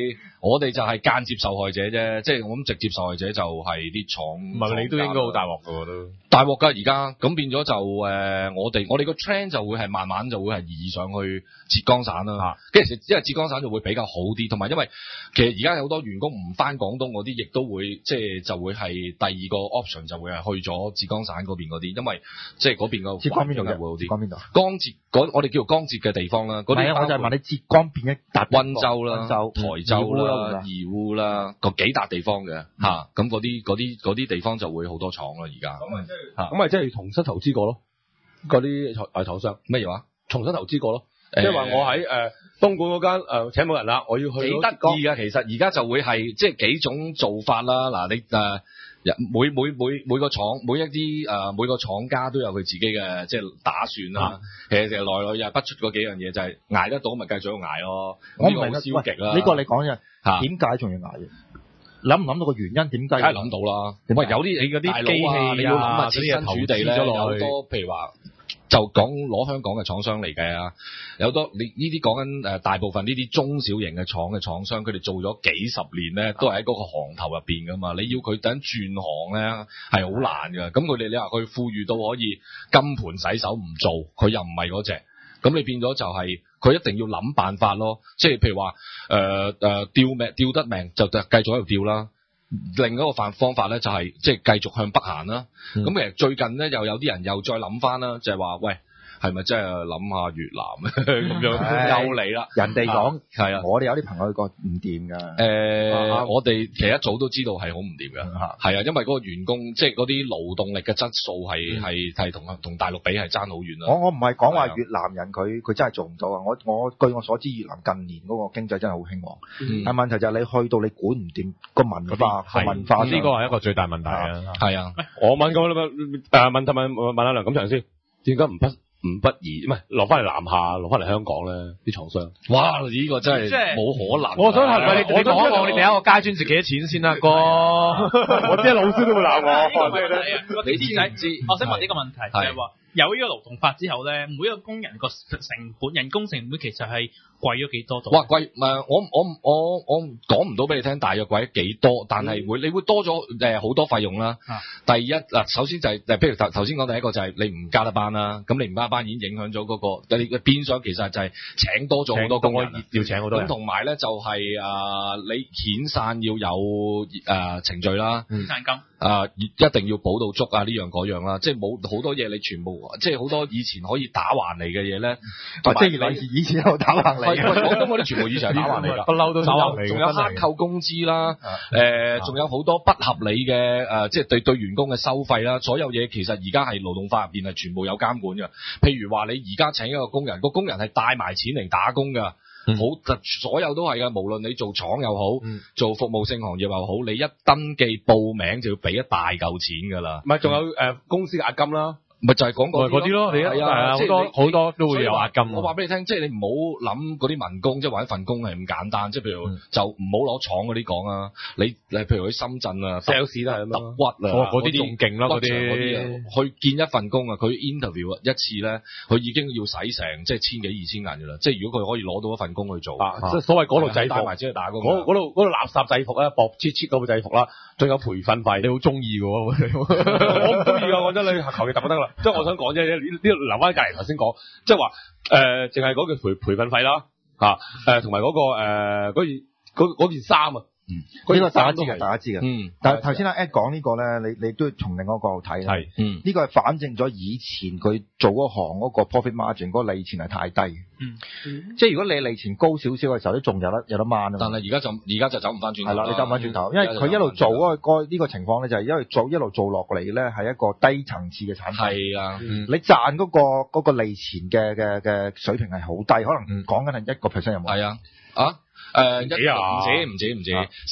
我哋就係間接受害者啫，即係我諗直接受害者就係啲廠。 唔係你都應該好大鑊㗎喎都。 大鑊㗎而家，咁變咗就我哋個 trend 就會係慢慢就會係移上去浙江省啦。跟住因為浙江省就會比較好啲，同埋因為其實而家有好多員工唔翻廣東嗰啲，亦都會即係就會係第二個 option 就會係去咗浙江省嗰邊嗰啲，因為即係嗰邊個浙江邊度會好啲。浙江邊度？江浙我哋叫做江浙嘅地方啦。嗰啲我就係問你浙江邊一笪？ 溫州啦、台州啦、義烏啦，個幾笪地方嘅嚇，咁嗰啲地方就會好多廠啦而家。 咁咪即係重新投資過咯，嗰啲廠商乜嘢話？ 重新投資過咯，即係話我喺東莞嗰間請冇人啦，我要去。幾得意㗎， 其實而家就會係即係幾種做法啦。嗱，你每個廠每一啲每個廠家都有佢自己嘅即係打算啦。其實來來又不出嗰幾樣嘢，就係捱得到咪繼續捱咯。 我唔明消極啦。 呢個你講嘅點解仲要捱嘅？諗唔諗到個原因？點解？ 梗係諗到啦。喂，有啲你嗰啲機器你要諗下設身處地咧，有好多譬如話。就講攞香港嘅廠商嚟計啊，有多你呢啲講緊大部分呢啲中小型嘅廠商，佢哋做咗幾十年咧，都係喺嗰個行頭入邊噶嘛。你要佢等轉行咧係好難㗎。咁佢哋你話佢富裕到可以金盤洗手唔做，佢又唔係嗰隻。咁你變咗就係佢一定要諗辦法咯。即係譬如話吊得命就繼續喺度吊啦。另一個方法咧就係即係繼續向北行啦。咁其實最近咧又有啲人又再諗翻啦，就係話喂，係咪真係諗下越南咁樣又嚟啦？ 人哋講係啊， 我哋有啲朋友講唔掂㗎。 我哋其實一早都知道係好唔掂㗎。係啊，因為嗰個員工即係嗰啲勞動力嘅質素係同大陸比係爭好遠啦。 我唔係講話越南人佢真係做唔到啊！我據我所知，越南近年嗰個經濟真係好興旺。但問題就係你去到你管唔掂個文化， 呢個係一個最大問題啊！ 係啊， 我問阿梁錦祥先，點解唔不如唔係落翻嚟南下，落翻嚟香港咧？啲廠商， 哇！呢個真係冇可能。 我想係咪你講一講你第一個階磚值幾多錢先啦，哥？我知老師都會鬧我。 你知唔知？我想問呢個問題，就係話有呢個勞動法之後咧，每一個工人個人工成本其實係貴咗幾多度？ 哇！貴我講唔到俾你聽，大約貴咗幾多，但係你會多咗好多費用啦。第一嗱，首先就係譬如頭先講第一個就係你唔加得班啦，咁你唔加班已經影響咗嗰個，你變相其實就係請多咗好多工人， 要請好多人。 咁同埋咧就係你遣散要有程序啦， 遣散金一定要補到足啊，呢樣嗰樣啦，即係冇好多嘢你全部即係好多以前可以打橫嚟嘅嘢咧， 即係以前有打橫嚟。 廣東嗰啲全部以前係打橫嚟㗎， 不嬲都打橫嚟。 仲有克扣工資啦，仲有好多不合理嘅即係對員工嘅收費啦，所有嘢其實而家係勞動法入邊係全部有監管嘅。譬如話你而家請一個工人，個工人係帶埋錢嚟打工㗎。所有都係㗎，無論你做廠又好，做服務性行業又好，你一登記報名就要俾一大嚿錢㗎啦。 唔係，仲有公司嘅押金啦。 咪就係講嗰啲咯，係啊，好多都會有押金。 我話俾你聽，即係你唔好諗嗰啲民工，即係或者份工係咁簡單。即係譬如就唔好攞廠嗰啲講啊。你譬如去深圳啊 ，sales 都係咁揼骨啊， 嗰啲仲勁啦，嗰啲去見一份工啊，佢 interview 一次咧，佢已經要使成即係千幾2000銀㗎啦。即係如果佢可以攞到一份工去做， 即係所謂嗰度制服， 帶埋即係打工。 嗰度垃圾制服咧，薄切嗰個制服啦，仲有培訓費， 你好中意㗎喎？ 我唔中意㗎，我覺得你求其揼就得啦。即係我想講啫。呢留翻隔離頭先講，即係話淨係嗰個培訓費啦，同埋嗰個嗰件衫啊， 呢個大家知嘅。但係頭先阿 Ed 講呢個咧，你都從另一個角度睇啦。係，呢個係反證咗以前佢做嗰行嗰個 profit margin 嗰個利錢係太低。即係如果你利錢高少少嘅時候，都仲有得掹啊。 但係而家就走唔翻轉頭。 係啦，你走唔翻轉頭，因為佢一路做嗰個呢個情況咧，就係因為一路做落嚟咧，係一個低層次嘅產品。係啊，你賺嗰個利錢嘅水平係好低，可能講緊係1%有冇？ 係啊，唔止，10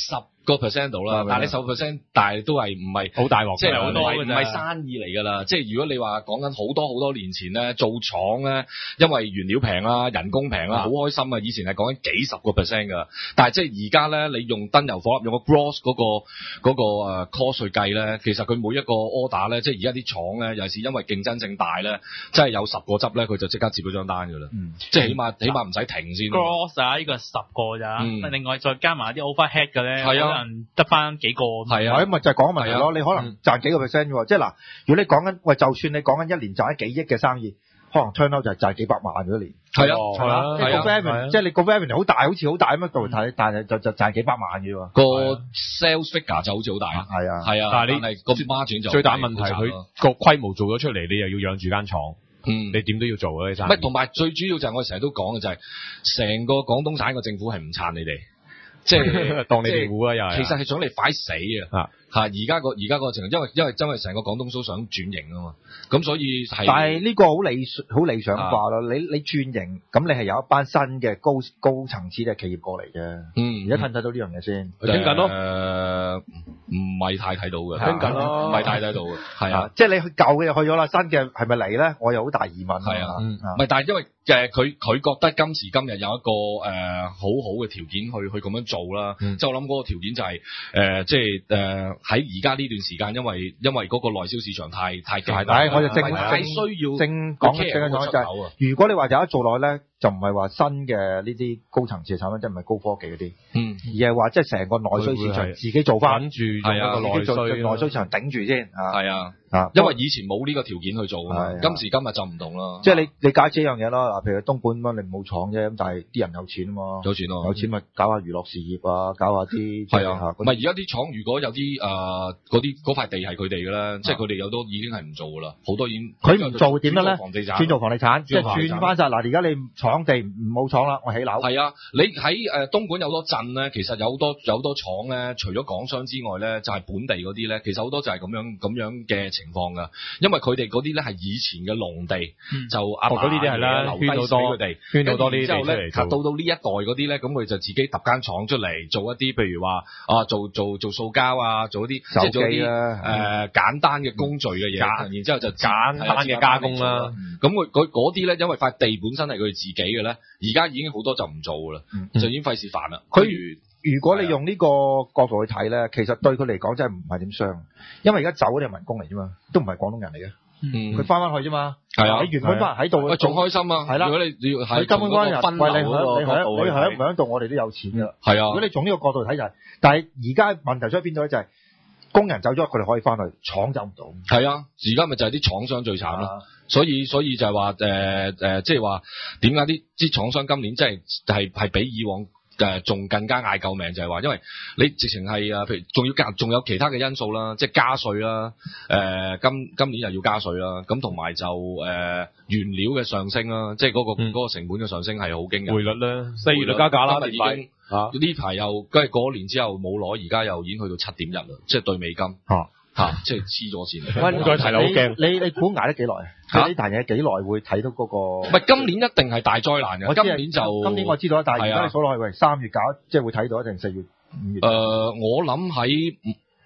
10% 度啦，但係你10%，但係都係唔係好大鑊， 即係好多唔係生意嚟㗎啦。即係如果你話講緊好多年前咧，做廠咧，因為原料平啦，人工平啦，好開心啊！以前係講緊幾十個 percent 㗎，但係即係而家咧，你用燈油火蠟用個 gross 嗰個 cost 去計咧，其實佢每一個 order 咧，即係而家啲廠咧，尤其是因為競爭性大咧，真係有10個執咧，佢就即刻接嗰張單㗎啦。即係起碼唔使停先。 gross 啊，呢個係10個咋，另外再加埋啲 overhead 嘅咧，可能得翻幾個。 係啊，咁咪就係講問題咯。你可能賺幾個 percent 喎，即係嗱，如果你講緊喂，就算你講緊一年賺幾億嘅生意，可能 turn out 就係賺幾百萬嗰年。 係啊， 係嘛？即係個 revenue，即係你個 revenue 好大，好似好大咁樣度睇，但係就賺幾百萬嘅喎。 個 sales figure 就好似好大啊。係啊，但係你個 margin 就最大問題，佢個規模做咗出嚟，你又要養住間廠。你點都要做啊！呢生意。 同埋最主要就係我成日都講嘅就係，成個廣東省嘅政府係唔撐你哋。即係當你哋估啦，又係。 其實係想你快死啊！而家個情況，因為真係成個廣東都想轉型啊嘛，咁所以係。但係呢個好理想化咯。你轉型，咁你係有一班新嘅高層次嘅企業過嚟嘅。而家睇唔睇到呢樣嘢先？ 傾緊咯。 唔係太睇到嘅。 傾緊咯。 唔係太睇到嘅。係啊。 即係你舊嘅去咗啦，新嘅係咪嚟咧？我有好大疑問。 係啊。唔係，但係因為佢覺得今時今日有一個好好嘅條件去咁樣做啦。即係我諗嗰個條件就係即係喺而家呢段時間，因為嗰個內銷市場太大， 我就正需要正講就係，如果你話有得做落去咧，就唔係話新嘅呢啲高層次嘅產品，即係唔係高科技嗰啲，而係話即係成個內需市場自己做翻， 緊住用一個內需市場頂住先。 係啊，因為以前冇呢個條件去做啊嘛，今時今日就唔同啦。 即係你解釋一樣嘢啦，嗱，譬如東莞咁，你冇廠啫，咁但係啲人有錢啊嘛， 有錢咯， 有錢咪搞下娛樂事業啊，搞下啲係啊，唔係而家啲廠如果有啲嗰塊地係佢哋嘅咧，即係佢哋有都已經係唔做噶啦，好多已經佢唔做點樣咧？轉做房地產，即係轉翻晒嗱。而家你廠地唔冇廠啦，我起樓。 係啊，你喺東莞有好多鎮咧，其實有好多廠咧，除咗港商之外咧，就係本地嗰啲咧，其實好多就係咁樣嘅情況噶。因為佢哋嗰啲咧係以前嘅農地，就阿爸嗰啲係啦， 留低俾佢哋， 圈好多呢啲地之後咧，到呢一代嗰啲咧，咁佢就自己揼間廠出嚟做一啲，譬如話做塑膠啊，做一啲即係做啲簡單嘅工序嘅嘢，然之後就簡單嘅加工啦。咁佢嗰啲咧，因為塊地本身係佢哋自己嘅咧，而家已經好多就唔做噶啦，就已經費事煩啦。 如果你用呢個角度去睇咧，其實對佢嚟講真係唔係點傷，因為而家走嗰啲係民工嚟啫嘛，都唔係廣東人嚟嘅，佢翻去啫嘛。係啊，你原本翻喺度， 仲開心啊！係啦，如果你要喺根本嗰人分流嗰個你響唔響度，我哋都有錢噶。 係啊， 如果你從呢個角度睇就係，但係而家問題出喺邊度咧？就係工人走咗，佢哋可以翻去，廠走唔到。 係啊，而家咪就係啲廠商最慘咯。所以就係話即係話點解啲廠商今年真係比以往仲更加嗌救命，就係話因為你直情係譬如仲有其他嘅因素啦，即係加稅啦，今年又要加稅啦，咁同埋就原料嘅上升啦，即係嗰個成本嘅上升係好驚人。 匯率咧，4月就加價啦， 已經呢排又跟住過年之後冇攞，而家又已經去到7.1啦，即係對美金。即係黐咗線。 喂，再提啦，好驚。 你估捱得幾耐啊？呢壇嘢幾耐會睇到嗰個？ 唔係今年一定係大災難嘅。今年我知道，但係而家你數落去，喂，3月搞，即係會睇到一定4月、5月。 我諗喺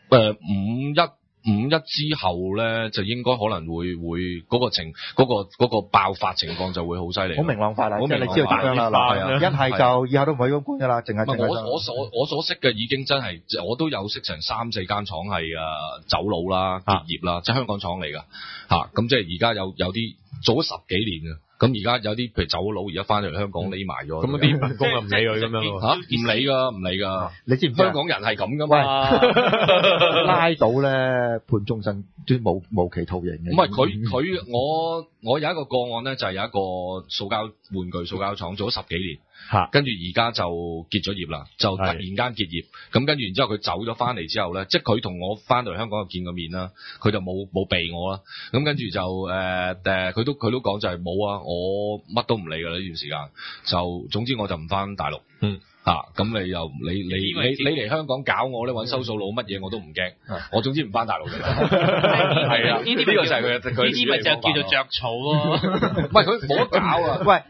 五一之後咧，就應該可能會嗰個爆發情況就會好犀利。 好明朗化啦，即係你知道點樣啦。一係就以後都唔可以咁管噶啦，淨係。 我所識嘅已經真係，我都有識成3-4間廠係走佬啦、結業啦，即係香港廠嚟噶嚇。咁即係而家有啲做咗10幾年啊。咁而家有啲譬如走佬，而家翻嚟香港匿埋咗。 咁啲民工又唔理佢咁樣嚇？唔理㗎。你知唔知香港人係咁㗎嘛？ 拉到咧判終身，都無期徒刑嘅。 唔係我有一個個案咧，就係有一個塑膠玩具塑膠廠做咗10幾年。跟住而家就結咗業啦，就突然間結業。咁跟住然之後佢走咗翻嚟之後咧，即係佢同我翻到嚟香港就見過面啦，佢就冇避我啦。咁跟住就佢都講就係冇啊，我乜都唔理㗎啦呢段時間。就總之我就唔翻大陸。咁你又你嚟香港搞我咧，揾收數佬乜嘢我都唔驚。我總之唔翻大陸㗎啦。係啊，呢個就係佢呢啲咪就叫做著草咯。唔係佢冇得搞啊！ 喂。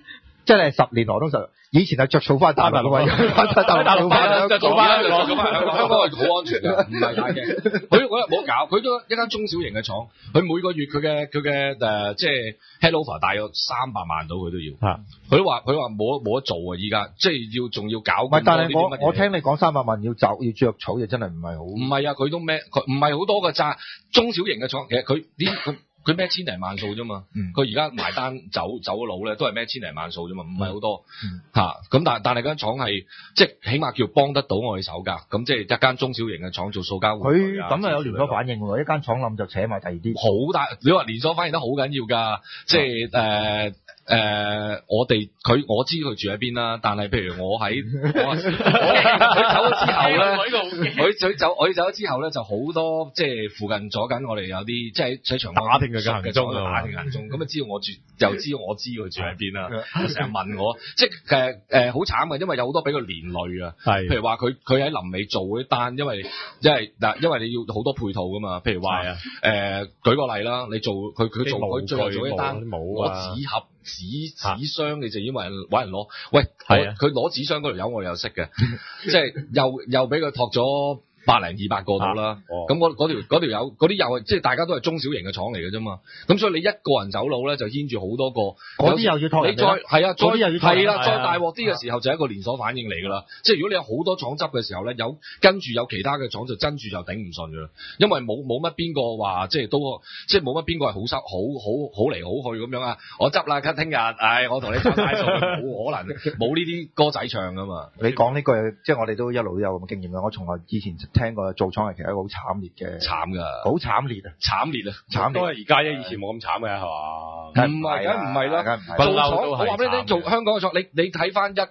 即係10年河東10年。以前係着草翻大陸㗎嘛，翻大陸翻着草翻香港係好安全㗎，唔係太驚。佢嗰日冇搞，佢都一間中小型嘅廠，佢每個月佢嘅即係 handover 大約300萬到，佢都要。佢都話冇得做啊！依家即係仲要搞。唔係，但係我聽你講300萬要着草嘅，真係唔係好。 唔係啊，佢都咩？佢唔係好多㗎咋，中小型嘅廠其實佢咩千零萬數啫嘛，佢而家埋單走咗佬咧，都係咩千零萬數啫嘛，唔係好多嚇。咁但係間廠係即係起碼叫幫得到我哋手㗎。咁即係一間中小型嘅廠做塑膠玩具。 佢咁啊有連鎖反應喎，一間廠冧就扯埋第二啲。 好大，你話連鎖反應得好緊要㗎，即係我知佢住喺邊啦，但係譬如我佢走咗之後咧，佢走咗之後咧，就好多即係附近阻緊我哋有啲即係喺長安打聽佢嘅行蹤， 咁啊知道我住，又知道我知佢住喺邊啦，成日問我，即係好慘嘅，因為有好多俾佢連累啊，譬如話佢喺臨尾做嗰啲單，因為你要好多配套噶嘛，譬如話舉個例啦，你做佢最後做啲單攞紙盒。紙箱你就已經揾人攞，喂，佢攞紙箱嗰條友我哋又識嘅，即係又俾佢托咗100-200個到啦，咁嗰條友嗰啲又係即係大家都係中小型嘅廠嚟嘅啫嘛，咁所以你一個人走佬咧就牽住好多個， 嗰啲又要托人， 你再大鑊啲嘅時候就係一個連鎖反應嚟㗎啦，即係如果你有好多廠執嘅時候咧，跟住有其他嘅廠就跟住就頂唔順㗎啦，因為冇乜邊個話即係冇乜邊個係好嚟好去咁樣啊，我執啦，聽日，我同你交晒數，冇可能冇呢啲歌仔唱㗎嘛。 你講呢句即係我哋都一路都有咁嘅經驗啦，我從來以前聽過做廠係其實一個好慘烈嘅， 慘㗎， 好慘烈啊，慘烈都係而家啫，以前冇咁慘嘅係嘛？ 唔係，梗唔係啦，做廠我話俾你聽，做香港嘅廠，你睇翻1984-85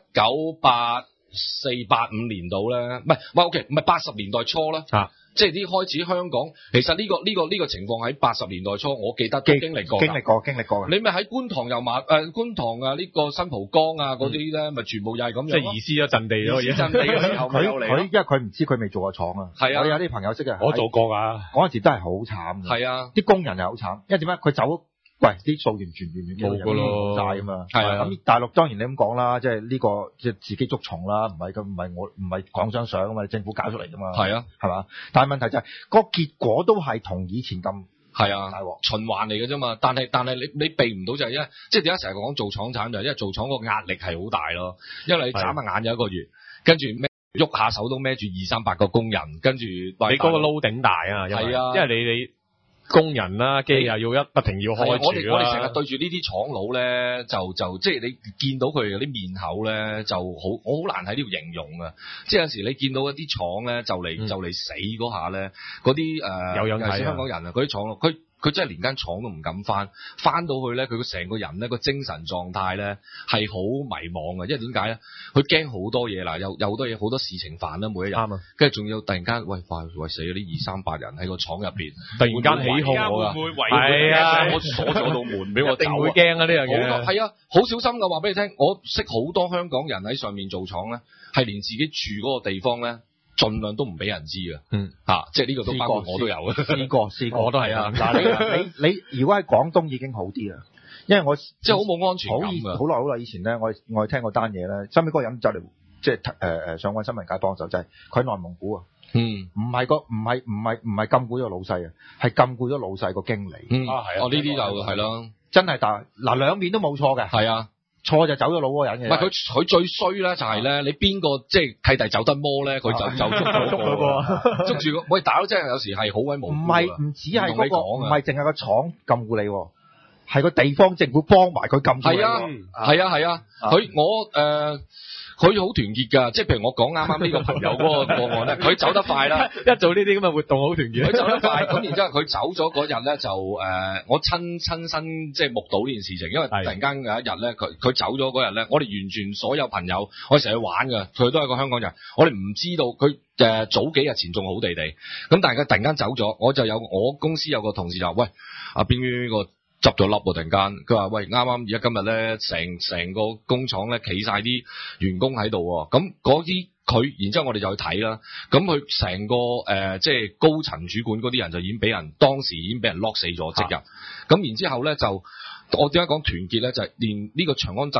年度咧，唔係80年代初啦。即係啲開始香港，其實呢個情況喺80年代初，我記得都經歷過。你咪喺觀塘觀塘啊，呢個新蒲崗啊嗰啲咧，咪全部又係咁樣。 即係移師咗陣地咯， 移師陣地嘅時候咪有嚟。 因為佢唔知佢未做過廠啊。係啊，我有啲朋友識嘅。 我做過㗎。 嗰陣時真係好慘。 係啊， 啲工人又好慘，因為點解佢走？喂，啲數完全冇㗎咯， 晒啊嘛。 係啊， 咁大陸當然你咁講啦，即係呢個即係自己捉蟲啦，唔係講張相啊嘛，政府搞出嚟㗎嘛。係啊，係嘛？但係問題就係個結果都係同以前咁。係啊，大鑊循環嚟嘅啫嘛。但係你避唔到就係因為即係點解成日講做廠慘就係因為做廠個壓力係好大咯，因為你眨下眼有一個月，跟住喐下手都孭住200-300個工人，跟住你嗰個 loading 大啊， 係啊， 因為你。工人啦，機啊要不停要開住啦。 我哋成日對住呢啲廠佬咧，就即係你見到佢哋嗰啲面口咧，我好難喺呢度形容啊！即係有時你見到一啲廠咧，就嚟死嗰下咧，嗰啲尤其是香港人啊，嗰啲廠佬佢真係連間廠都唔敢翻到去咧，佢成個人咧個精神狀態咧係好迷茫嘅，因為點解咧？佢驚好多嘢啦，有好多嘢，好多事情煩啦，每一日。啱啊！跟住仲要突然間，喂死咗啲200-300人喺個廠入邊， 突然間起哄我㗎，係啊！ 我鎖咗道門俾我走， 一定會驚啊！呢樣嘢係啊，好小心㗎，話俾你聽，我識好多香港人喺上面做廠咧，係連自己住嗰個地方咧。盡量都唔俾人知嘅，即係呢個都包括我都有嘅， 試過我都係啊。 嗱你如果喺廣東已經好啲啦，因為我即係好冇安全感㗎。 好耐以前咧，我聽過單嘢咧，身邊嗰個人就嚟即係想揾新聞界幫手，就係佢內蒙古啊，唔係禁錮咗老細啊，係禁錮咗老細個經理。 係啊，呢啲就係咯， 真係嗱兩面都冇錯嘅。係啊。錯就走咗佬嗰個人嘅。唔係佢最衰咧，就係咧，你邊個即係契弟走得摩咧，佢就捉咗捉住個。喂，大佬真係有時係好鬼無辜。唔止係嗰個，唔係淨係個廠禁錮你，係個地方政府幫埋佢禁錮你。係啊，佢好團結㗎，即係譬如我講啱啱呢個朋友嗰個案咧，佢走得快啦， 一做呢啲咁嘅活動好團結。 佢走得快，咁然之後佢走咗嗰日咧就我親身即係目睹呢件事情，因為突然間有一日咧，佢走咗嗰日咧，我哋完全所有朋友，我哋成日去玩㗎，佢都係個香港人，我哋唔知道佢早幾日前仲好地地，咁但係佢突然間走咗，我公司有個同事就話：喂，阿邊個執咗笠喎！突然間，佢話：喂，啱啱而家今日咧，成個工廠咧企晒啲員工喺度喎。咁嗰啲佢，然之後我哋就去睇啦。咁佢成個即係高層主管嗰啲人就當時已經俾人 lock 死咗即日。咁然之後咧就，我點解講團結咧？就係連呢個長安鎮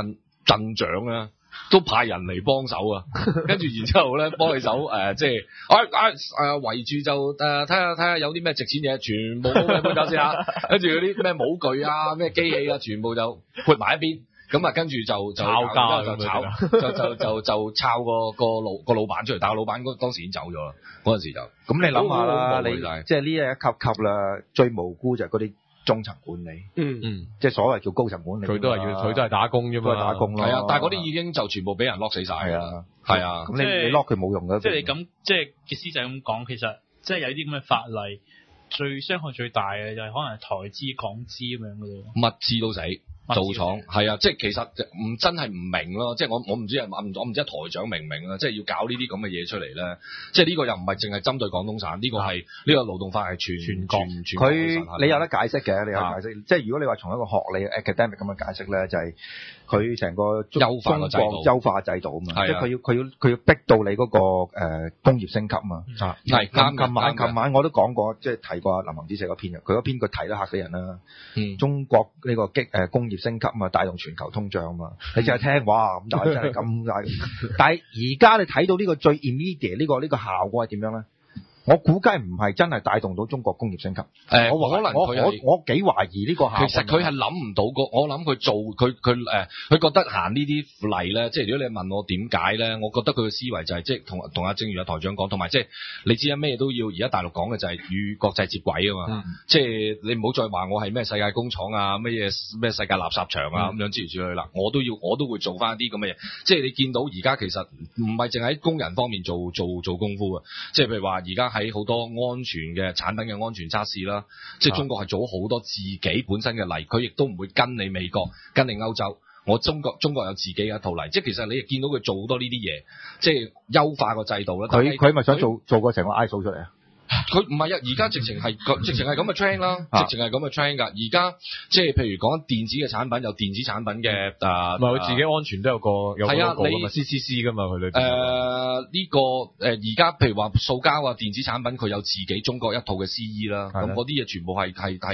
鎮長啊，都派人嚟幫手啊，跟住然之後咧幫你手即係圍住就睇下有啲咩值錢嘢，全部都搬走先嚇，跟住嗰啲咩模具啊、咩機器啊，全部就撥埋一邊。咁啊，跟住就炒價就抄個老闆出嚟，但係老闆當時已經走咗啦，嗰陣時就咁你諗下啦，你即係呢一級啦，最無辜就係嗰啲中層管理，即係所謂叫高層管理， 佢都係打工啫嘛， 都係打工咯。 係啊，但係嗰啲已經就全部俾人 lock 死晒啦，係啊， 咁你 lock 佢冇用嘅。 即係你咁，即係嘅師仔咁講，其實即係有啲咁嘅法例，最傷害最大嘅就係可能係台資、港資咁樣嘅咯， 乜資都死。做廠係啊，即係其實唔真係唔明咯，即係我唔知我唔知台長明唔明啦，即係要搞呢啲咁嘅嘢出嚟咧，即係呢個又唔係淨係針對廣東省，呢個係呢個勞動法係全國。 佢你有得解釋嘅，你有得解釋。即係如果你話從一個學理 academic 咁嘅解釋咧，就係佢成個優化制度啊嘛，即係佢要逼到你嗰個工業升級啊嘛。 係啱。 琴晚我都講過，即係提過林行止寫嗰篇嘅，佢嗰篇佢提得嚇死人啦。中國呢個工業升級啊嘛，帶動全球通脹啊嘛，你淨係聽哇咁，但係真係咁大。但係而家你睇到呢個最 immediate 呢個效果係點樣咧？我估計唔係真係帶動到中國工業升級。 可能我幾懷疑呢個效果。 其實佢係諗唔到我諗佢做佢覺得行呢啲例咧，即係如果你問我點解咧，我覺得佢嘅思維就係即係同阿正如阿台長講，同埋即係你知啊咩都要而家大陸講嘅就係與國際接軌啊嘛。即係你唔好再話我係咩世界工廠啊，咩世界垃圾場啊咁樣諸如此類啦。我都會做翻啲咁嘅嘢。即係你見到而家其實唔係淨係喺工人方面做功夫啊。即係譬如話而家喺好多安全嘅產品嘅安全測試啦，即係中國係做好多自己本身嘅例，佢亦都唔會跟你美國、跟你歐洲，我中國有自己嘅一套例，即係其實你亦見到佢做好多呢啲嘢，即係優化個制度啦。 佢咪想做個成個 ISO 出嚟啊？ 佢唔係啊，而家直情係咁嘅 train 啦，直情係咁嘅 train 㗎。而家即係譬如講電子嘅產品有電子產品嘅唔係佢自己安全都有個係啊，你 CCC 㗎嘛佢裏邊。 呢個而家譬如話塑膠啊電子產品佢有自己中國一套嘅 CE 啦，咁嗰啲嘢全部係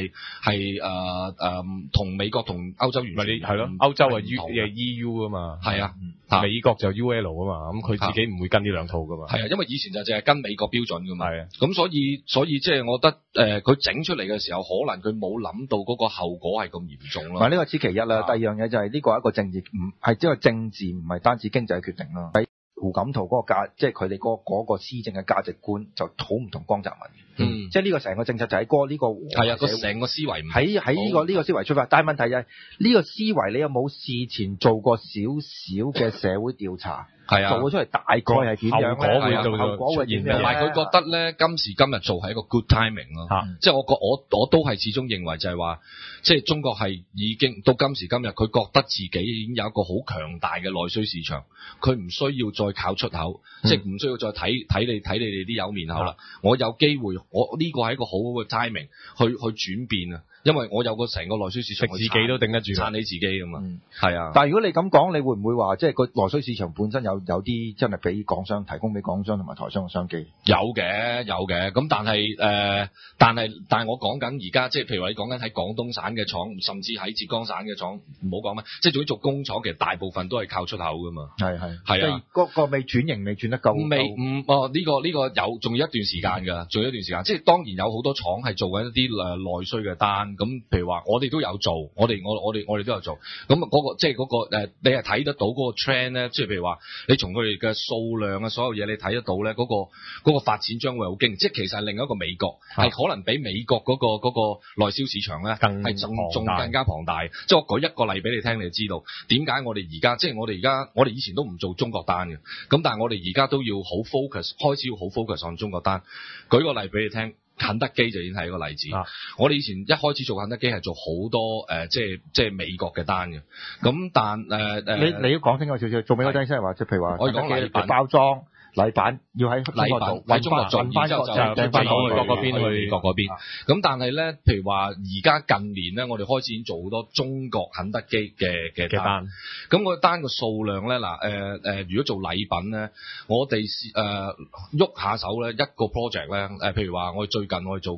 同美國同歐洲完全係咯，歐洲係 EU 啊嘛， 係啊。 美國就 UL 啊嘛，咁佢自己唔會跟呢兩套噶嘛。 係啊，因為以前就淨係跟美國標準噶嘛。 係啊， 咁所以即係我覺得佢整出嚟嘅時候，可能佢冇諗到嗰個後果係咁嚴重咯。 唔係呢個此其一啦，第二樣嘢就係呢個係一個政治，係即係政治，唔係單止經濟決定咯。喺胡錦濤嗰個即係佢哋嗰個施政嘅價值觀就好唔同江澤民。即係呢個成個政策就喺呢個係啊，個成個思維喺呢個思維出發，但係問題就係呢個思維你有冇事前做過少少嘅社會調查？係啊，做咗出嚟大概係點樣咧？後果會點樣？ 同埋佢覺得咧，今時今日做係一個 good timing 咯。即係我都係始終認為就係話，即係中國係已經到今時今日，佢覺得自己已經有一個好強大嘅內需市場，佢唔需要再靠出口，即係唔需要再睇你哋啲有面口啦。我有機會，我呢個係一個好好嘅 timing 去轉變啊！因為我有個成個內需市場， 自己都頂得住， 撐你自己㗎嘛。係啊。 但係如果你咁講，你會唔會話即係個內需市場本身有啲真係俾港商提供俾港商同埋台商嘅商機？ 有嘅。咁但係我講緊而家即係譬如話你講緊喺廣東省嘅廠，甚至喺浙江省嘅廠，唔好講咩，即係總之做工廠，其實大部分都係靠出口㗎嘛。係啊。即係個未轉型未轉得夠。 呢個有仲有一段時間㗎，仲有一段時間。即係當然有好多廠係做緊一啲內需嘅單。咁譬如話我哋都有做，我哋都有做。咁嗰個即係嗰個你係睇得到嗰個 trend 咧，即係譬如話你從佢哋嘅數量啊，所有嘢你睇得到咧，嗰個發展將會好勁。即係其實係另一個美國，係可能比美國嗰個內銷市場咧係仲更加龐大。即係我舉一個例俾你聽，你就知道點解我哋而家即係我哋以前都唔做中國單嘅，咁但係我哋而家都要好 focus， 開始要好 focus on 中國單。舉個例俾你聽。肯德基就已經係一個例子。我哋以前一開始做肯德基係做好多即係美國嘅單嘅。咁但你要講清楚少少，做美國單即係話，即係譬如話， 我講禮品包裝。禮品要喺中國做， 喺中國做，然之後就掟翻去美國嗰邊。咁但係咧，譬如話而家近年咧，我哋開始已經做好多中國肯德基嘅單。咁個單個數量咧，如果做禮品咧，我哋喐下手咧，一個 project 咧，譬如話我最近我哋做過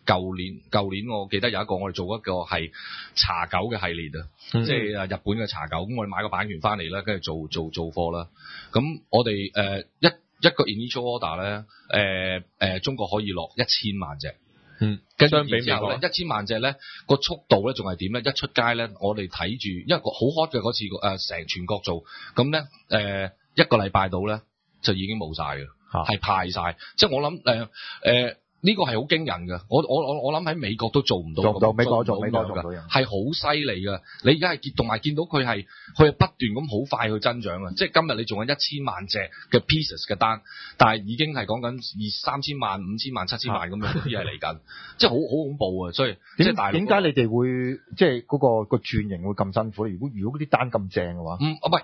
舊年我記得有一個我哋做一個係茶狗嘅系列啊，即係日本嘅茶狗。咁我哋買個版權翻嚟啦，跟住做貨啦。咁我哋一個 initial order 咧，中國可以落1000萬隻。跟住之後咧，1000萬隻咧個速度咧仲係點咧？一出街咧，我哋睇住，因為好 hot 嘅嗰次成全國做，咁咧一個禮拜到咧就已經冇晒嘅，係派晒。即係我諗呢個係好驚人㗎，我諗喺美國都做唔到，做唔到，美國做唔到㗎，係好犀利㗎。你而家係同埋見到佢係不斷咁好快去增長啊！即係今日你仲有1000萬隻嘅 pieces 嘅單，但係已經係講緊3000萬、5000萬、7000萬咁樣啲嘢嚟緊，即係好恐怖啊！所以即係大陸點解你哋會即係嗰個轉型會咁辛苦？如果嗰啲單咁正嘅話，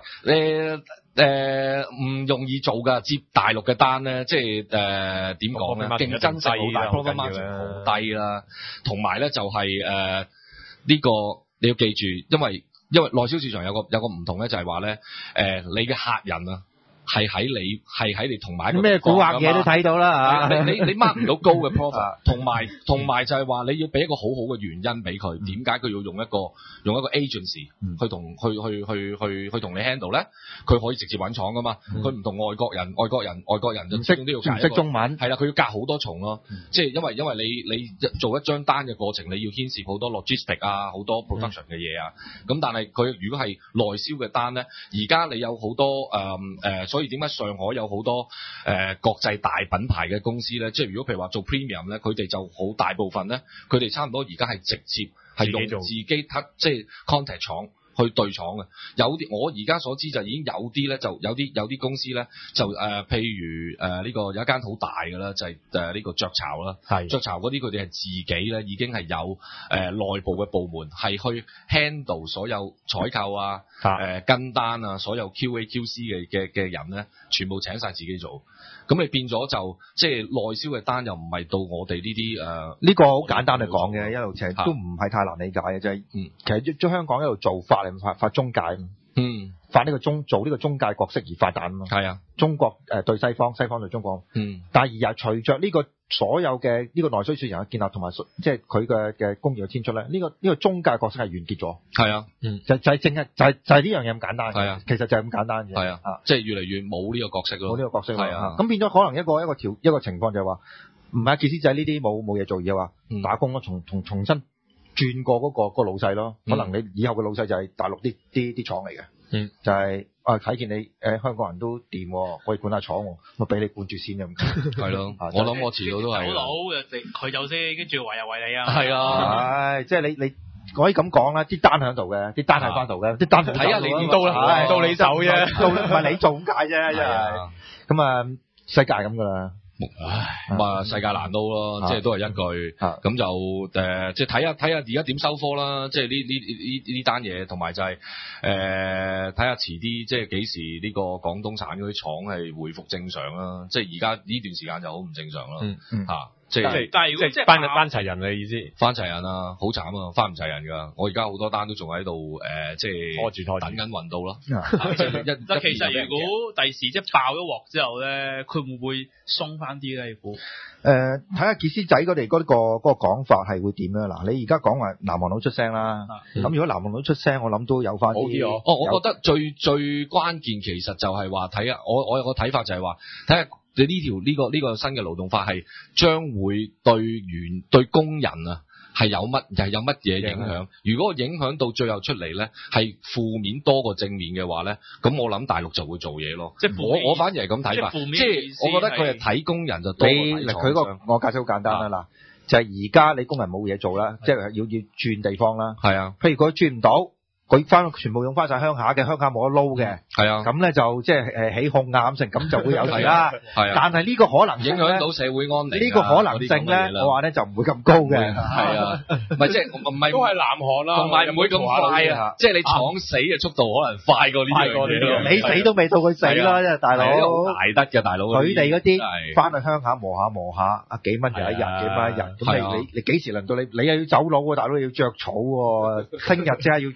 唔容易做㗎，接大陸嘅單咧，即係點講咧？競爭性好大 ，profit margin 好低啦。同埋咧就係呢個你要記住，因為內銷市場有個唔同咧，就係話咧你嘅客人啊。係喺你同埋一個咩古惑嘢都睇到啦嚇，你 mark 唔到高嘅 profit， 同埋就係話你要俾一個好好嘅原因俾佢，點解佢要用一個 agency 去同你 handle 咧？佢可以直接揾廠噶嘛，佢唔同外國人就唔識中文，係啦，佢要隔好多重咯，即係因為你做一張單嘅過程，你要牽涉好多 logistic 啊，好多 production 嘅嘢啊，咁但係佢如果係內銷嘅單咧，而家你有好多所以點解上海有好多國際大品牌嘅公司咧？即係如果譬如話做 premium 咧，佢哋就好大部分咧，佢哋差唔多而家係直接係用自己即係 contact 廠去對廠嘅。有啲我而家所知就已經有啲咧，就有啲公司咧就譬如呢個有一間好大嘅啦，就係呢個雀巢啦。雀巢嗰啲佢哋係自己咧已經係有內部嘅部門係去 handle 所有採購啊、跟單啊、所有 QA QC 嘅人咧，全部請晒自己做。咁你變咗就即係內銷嘅單又唔係到我哋呢啲呢個好簡單嚟講嘅，一路其實都唔係太難理解嘅，就係其實將香港一路做法嚟發中介，發呢個做呢個中介角色而發達啊嘛。係啊，中國對西方，西方對中國。但係而係隨着呢個所有嘅呢個內需市場嘅建立同埋即係佢嘅工業嘅遷出咧，呢個中介角色係完結咗。係啊，就係淨係就係呢樣嘢咁簡單。係啊，其實就係咁簡單嘅。係啊，即係越嚟越冇呢個角色咯。冇呢個角色。係啊，咁變咗可能一個情況就係話，唔係傑斯仔呢啲冇嘢做嘢話打工咯，重新轉過嗰個老細咯。可能你以後嘅老細就係大陸啲廠嚟嘅。就係睇見你香港人都掂，可以管下廠，咪俾你管住先咁。係咯，我諗我遲早都係。走佬佢走先，跟住為又為你啊。係啊，即係你可以咁講啦，啲單喺度嘅，啲單係翻度嘅，啲單睇下你到啦，到你走啫，到唔係你做咁解啫，真係。咁啊，世界咁噶啦。咁啊，世界難撈咯，即係都係一句，咁就即係睇下而家點收科啦，即係呢單嘢，同埋就係睇下遲啲即係幾時呢個廣東省嗰啲廠係恢復正常啦，即係而家呢段時間就好唔正常啦，即係但係如果即係翻齊人嘅意思，翻齊人啊，好慘啊，翻唔齊人噶，我而家好多單都仲喺度即係拖住等緊運到咯。但其實如果第時即係爆咗鑊之後咧，佢會唔會鬆翻啲咧？估睇下傑斯仔佢哋嗰個講法係會點咧？嗱，你而家講話南韓佬出聲啦，咁如果南韓佬出聲，我諗都有翻啲。我覺得最關鍵其實就係話睇下，我有個睇法就係話睇下。你呢個新嘅勞動法係將會對工人啊係有乜嘢影響？如果影響到最後出嚟咧係負面多過正面嘅話咧，咁我諗大陸就會做嘢咯。即係我反而係咁睇法，即係我覺得佢係睇工人就多過睇廠商。我解釋好簡單啦，嗱，就係而家你工人冇嘢做啦，即係要轉地方啦。係啊，譬如佢轉唔到。佢全部用翻晒鄉下嘅，鄉下冇得撈嘅，係啊，咁咧就即係起哄啊咁成，咁就會有事啦。係啊，但係呢個可能影響到社會安寧。呢個可能性咧，我話咧就唔會咁高嘅。係啊，唔係即係唔係都係南韓啦，同埋唔會咁快啊。即係你廠死嘅速度可能快過呢啲。你死都未到佢死啦，真係大佬。大得嘅大佬。佢哋嗰啲翻去鄉下磨下，幾蚊就一日，幾蚊一日。咁你幾時輪到你？你又要走佬喎，大佬要著草喎。聽日即係要走。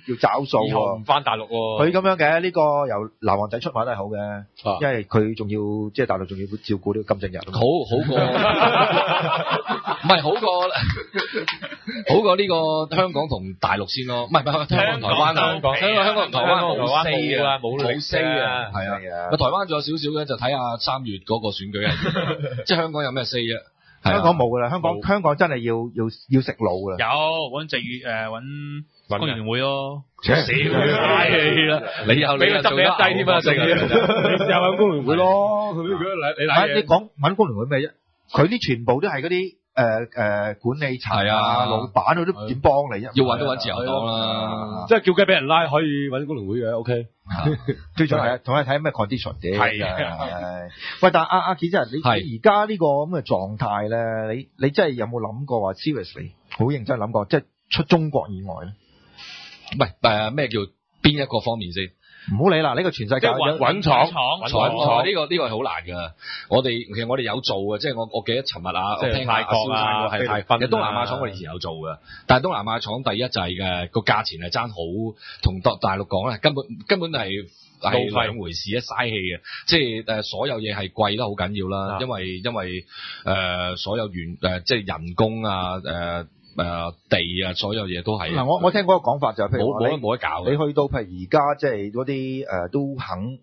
數喎， 以後唔翻大陸喎。 佢咁樣嘅呢個由南皇仔出馬都係好嘅，因為佢仲要即係大陸仲要照顧呢個金正日，好過，唔係好過呢個香港同大陸先咯，唔係香港台灣啊，香港同台灣冇 say 啊，冇 say 啊，係啊，台灣仲有少少嘅，就睇下3月嗰個選舉係，即係香港有咩 say 啫？ 香港冇噶啦，香港真係要食腦噶啦。 有揾鄭宇揾工聯會咯， 少嘥氣啦！你又俾佢執你一低添啊，鄭宇， 你又揾工聯會咯？ 你講揾工聯會咩啫？佢啲全部都係嗰啲管理層啊、老闆，佢都點幫你啫？ 要揾都揾自由黨啦， 即係叫雞俾人拉可以揾工聯會嘅 ，OK。 最重要係同你睇咩 condition 嘅。 係啊， 喂，但阿傑真係你而家呢個咁嘅狀態咧，你真係有冇諗過話 seriously 好認真諗過，即係出中國以外咧？ 唔係咩叫邊一個方面先？ 唔好理啦，呢個全世界揾廠呢個係好難㗎。其實我哋有做嘅，即係我記得尋日啊， 即係泰國啊， 其實東南亞廠我哋以前有做嘅，但係東南亞廠第一就係嘅個價錢係爭好，同大陸講咧根本係兩回事，嘥氣嘅。即係所有嘢係貴得好緊要啦，因為所有即係人工啊地啊，所有嘢都係嗱，我聽嗰個講法就係譬如冇得搞。 你去到譬如而家即係嗰啲都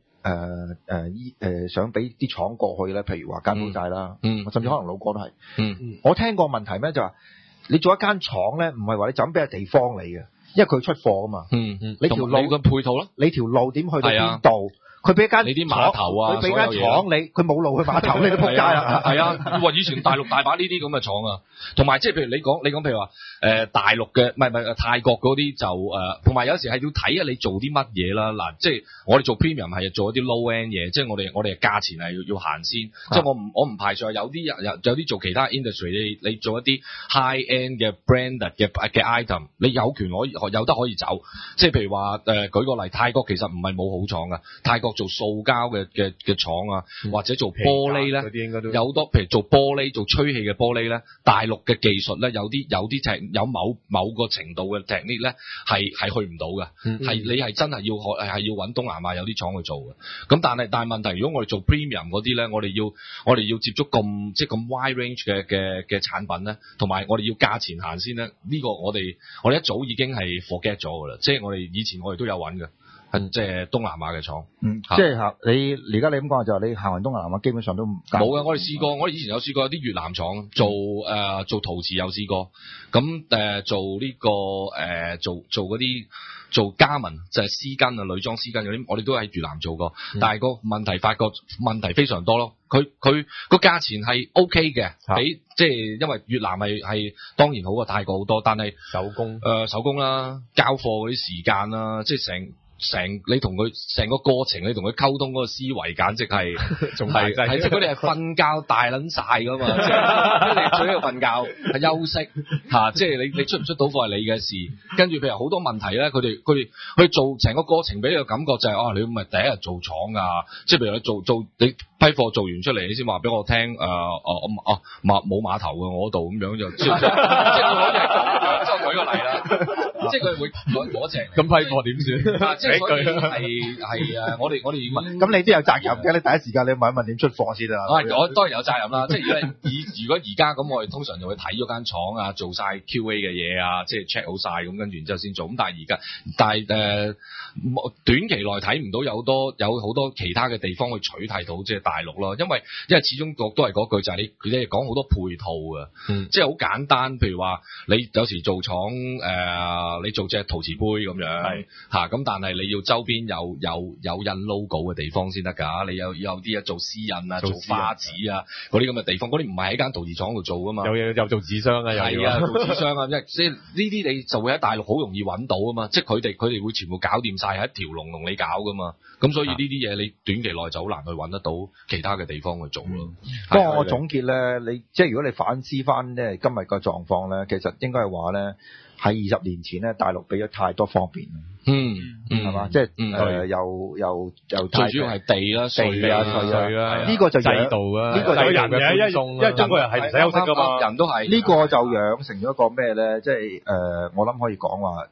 肯想俾啲廠過去咧，譬如話柬埔寨啦，甚至可能老哥都係。我聽過問題咩就話你做一間廠咧，唔係話你就咁俾個地方你嘅，因為佢出貨啊嘛。你條路嘅配套咯， 你條路點去到邊度？佢俾間你啲碼頭啊， 佢俾間廠你，佢冇路去碼頭，你都仆街啦。 係啊，哇！以前大陸大把呢啲咁嘅廠啊，同埋即係譬如你講譬如話大陸嘅，唔係泰國嗰啲就同埋有時係要睇下你做啲乜嘢啦。嗱，即係我哋做 premium 係做一啲 low end 嘢，即係我哋價錢係要行先。即係我唔排除有啲做其他 industry， 你做一啲 high end 嘅 branded 嘅 item， 你有權有得可以走。即係譬如話舉個例，泰國其實唔係冇好廠噶，泰國做塑膠嘅廠啊，或者做玻璃咧，有好多譬如做玻璃、做吹氣嘅玻璃咧，大陸嘅技術咧有啲某個程度嘅 technique 咧係去唔到嘅，你係真係要揾東南亞有啲廠去做嘅。咁但係問題，如果我哋做 premium 嗰啲咧，我哋要接觸咁 wide range 嘅產品咧，同埋我哋要價錢行先咧，呢個我哋一早已經係 forget 咗㗎啦。即係以前我哋都有揾嘅。即係東南亞嘅廠， 即係你而家你咁講就係你行完東南亞基本上都冇嘅。我哋試過，我哋以前有試過有啲越南廠做陶瓷有試過，咁做呢個做嗰啲做加紋就係絲巾啊、女裝絲巾嗰啲，我哋都喺越南做過，但係個問題發覺問題非常多咯。佢個價錢係 OK 嘅，比即係因為越南係當然好過泰國好多，但係手工啦、交貨嗰啲時間啦，即係你同佢成個過程，你同佢溝通嗰個思維，簡直係仲係即係佢哋係瞓覺大撚晒噶嘛，即係你最緊要瞓覺係休息嚇，即係你出唔出到貨係你嘅事。跟住譬如好多問題咧，佢哋做成個過程俾你嘅感覺就係你唔係第一日做廠㗎，即係譬如你做你批貨做完出嚟，你先話俾我聽冇碼頭嘅我嗰度咁樣就即係佢好似係咁樣，即係舉個例啦，即係佢會嗰隻咁批貨點算？ 即係所以係我哋問， 咁你都有責任嘅，你第一時間你問一問點出貨先啊？ 我當然有責任啦，即係如果而家咁，我哋通常就會睇咗間廠啊，做晒 QA 嘅嘢啊，即係 check 好晒咁，跟住然之後先做。咁但係短期內睇唔到有好多其他嘅地方去取替到即係大陸咯，因為始終都係嗰句就係你哋講好多配套嘅，即係好簡單。譬如話你有時做廠你做隻陶瓷杯咁樣嚇，咁但係你要周邊有印 logo 嘅地方先得㗎，你有啲嘢做絲印啊、做花紙啊嗰啲咁嘅地方，嗰啲唔係喺間陶瓷廠度做㗎嘛。有做紙箱啊，又要做紙箱啊，即係呢啲你就會喺大陸好容易揾到啊嘛，即係佢哋會全部搞掂晒，係一條龍同你搞㗎嘛。咁所以呢啲嘢你短期內就好難去揾得到其他嘅地方去做咯。 不過我總結咧，你即係如果你反思翻咧今日個狀況咧，其實應該係話咧喺20年前咧，大陸俾咗太多方便。係嘛？即係又最主要係地啦、稅啦， 呢個就制度啦， 呢個就人嘅因為中國人係唔使休息噶嘛， 人都係呢個就養成咗一個咩咧？即係我諗可以講話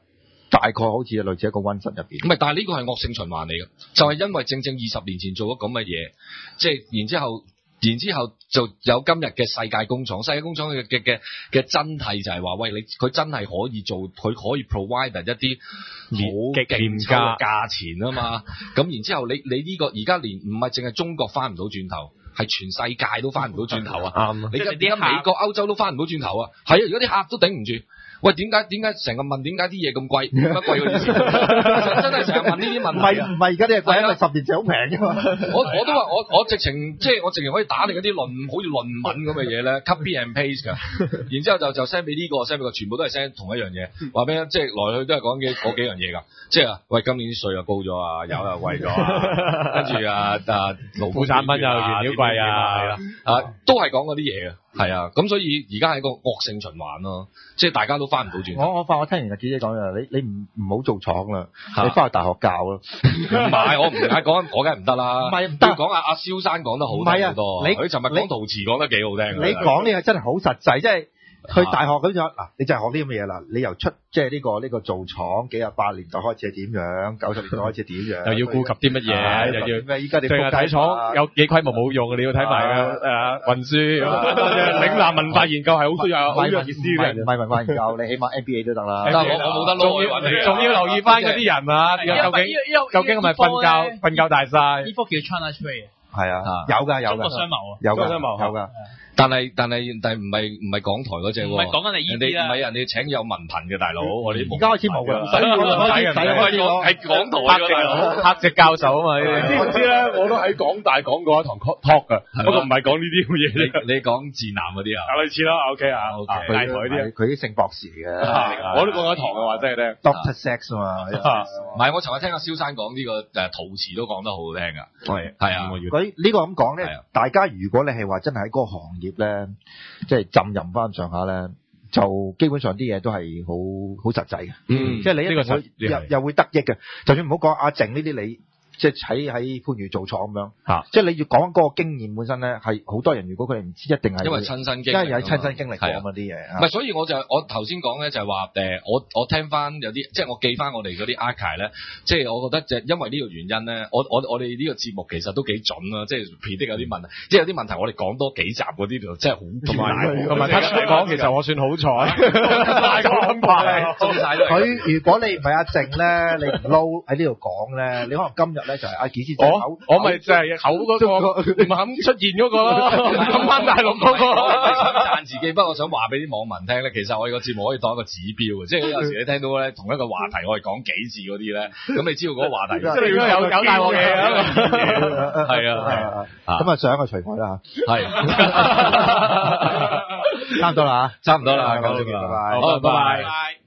大概好似類似一個溫室入邊。 唔係，但係呢個係惡性循環嚟嘅，就係因為正正20年前做咗咁嘅嘢，即係然之後就有今日嘅世界工廠。世界工廠嘅真諦就係話，喂，佢真係可以做，佢可以 provide 一啲好勁嘅價錢啊嘛。咁然之後你呢個而家連唔係淨係中國翻唔到轉頭，係全世界都翻唔到轉頭啊！啱，你而家美國、歐洲都翻唔到轉頭啊！係啊，而家啲客都頂唔住。喂，點解成日問點解啲嘢咁貴？點解貴過以前？真係成日問呢啲問題。唔係而家啲嘢貴，因為10年前好平㗎嘛。我都話我直情可以打你嗰啲好似論文咁嘅嘢咧 ，copy and paste 㗎。然之後就 send 俾呢個 send 俾個，全部都係 send 同一樣嘢。話俾即係來去都係講嗰幾樣嘢㗎。即係喂，今年啲稅又高咗啊，油又貴咗啊，跟住勞工產品又原料貴啊，都係講嗰啲嘢嘅。係啊，咁所以而家係個惡性循環咯，即係大家都翻唔到轉。我聽完阿子姐講嘅，你唔好做廠啦，你翻去大學教咯。唔係，我唔係講，我梗係唔得啦。唔係唔得，要講阿蕭生講得好聽好多。佢尋日講陶瓷講得幾好聽。你講呢個真係好實際，即係去大學咁就嗱，你就係學啲咁嘅嘢啦。你由出即係呢個做廠幾廿8年代開始係點樣，90年代開始係點樣，又要顧及啲乜嘢，又要咩？依家你淨係睇廠有幾規模冇用，你要睇埋運輸。嶺南文化研究係好需要好有意思嘅，唔係文化研究，你起碼 MBA 都得啦。但係我冇得撈，仲要留意翻嗰啲人啊，究竟係咪瞓覺大晒？呢科叫 China Trade。係啊，有㗎，中國商貿啊，有㗎。但係唔係港台嗰隻喎，唔係講緊你依啲啦，唔係人哋請有文憑嘅大佬，我哋而家開始冇㗎，唔使係港台嘅客席教授啊嘛，你知唔知咧？我都喺港大講過一堂 talk 㗎，不過唔係講呢啲咁嘅嘢，你講自男嗰啲啊？類似啦 ，OK 啊，大台啲，佢啲聖博士嚟嘅，我都講過一堂嘅話，真係咧 Doctor Sex 啊嘛，唔係我尋日聽阿蕭生講呢個陶瓷都講得好好聽㗎，係啊，佢呢個咁講咧，大家如果你係話真係喺嗰個行業咧，即係浸淫翻上下咧，就基本上啲嘢都係好實際嘅，即係你一定又會得益嘅。就算唔好講阿靜呢啲，你即係喺番禺做廠咁樣，即係你要講嗰個經驗本身咧，係好多人如果佢哋唔知，一定係因為親身經歷，因為有親身經歷過嗰啲嘢。唔係，所以我頭先講咧就係話我聽翻有啲，即係我記翻我哋嗰啲 archive 咧，即係我覺得就因為呢個原因咧，我哋呢個節目其實都幾準啦，即係 predict 有啲問題，即係有啲問題我哋講多幾集嗰啲就真係好同埋 touch 嚟講，其實我算好彩，大個安排中曬佢。如果你唔係阿靜咧，你唔撈喺呢度講咧，你可能今日咧就係阿幾師姐我咪就係口嗰個唔肯出現嗰個咯，咁翻大陸嗰個讚自己。不過我想話俾啲網民聽咧，其實我哋個節目可以當一個指標嘅，即係有時你聽到咧同一個話題我哋講幾次嗰啲咧，咁你知道嗰個話題即係如果有大鑊嘢啊，係啊，咁啊上一個除台啦嚇，係差唔多啦，差唔多啦，拜拜，好，拜拜。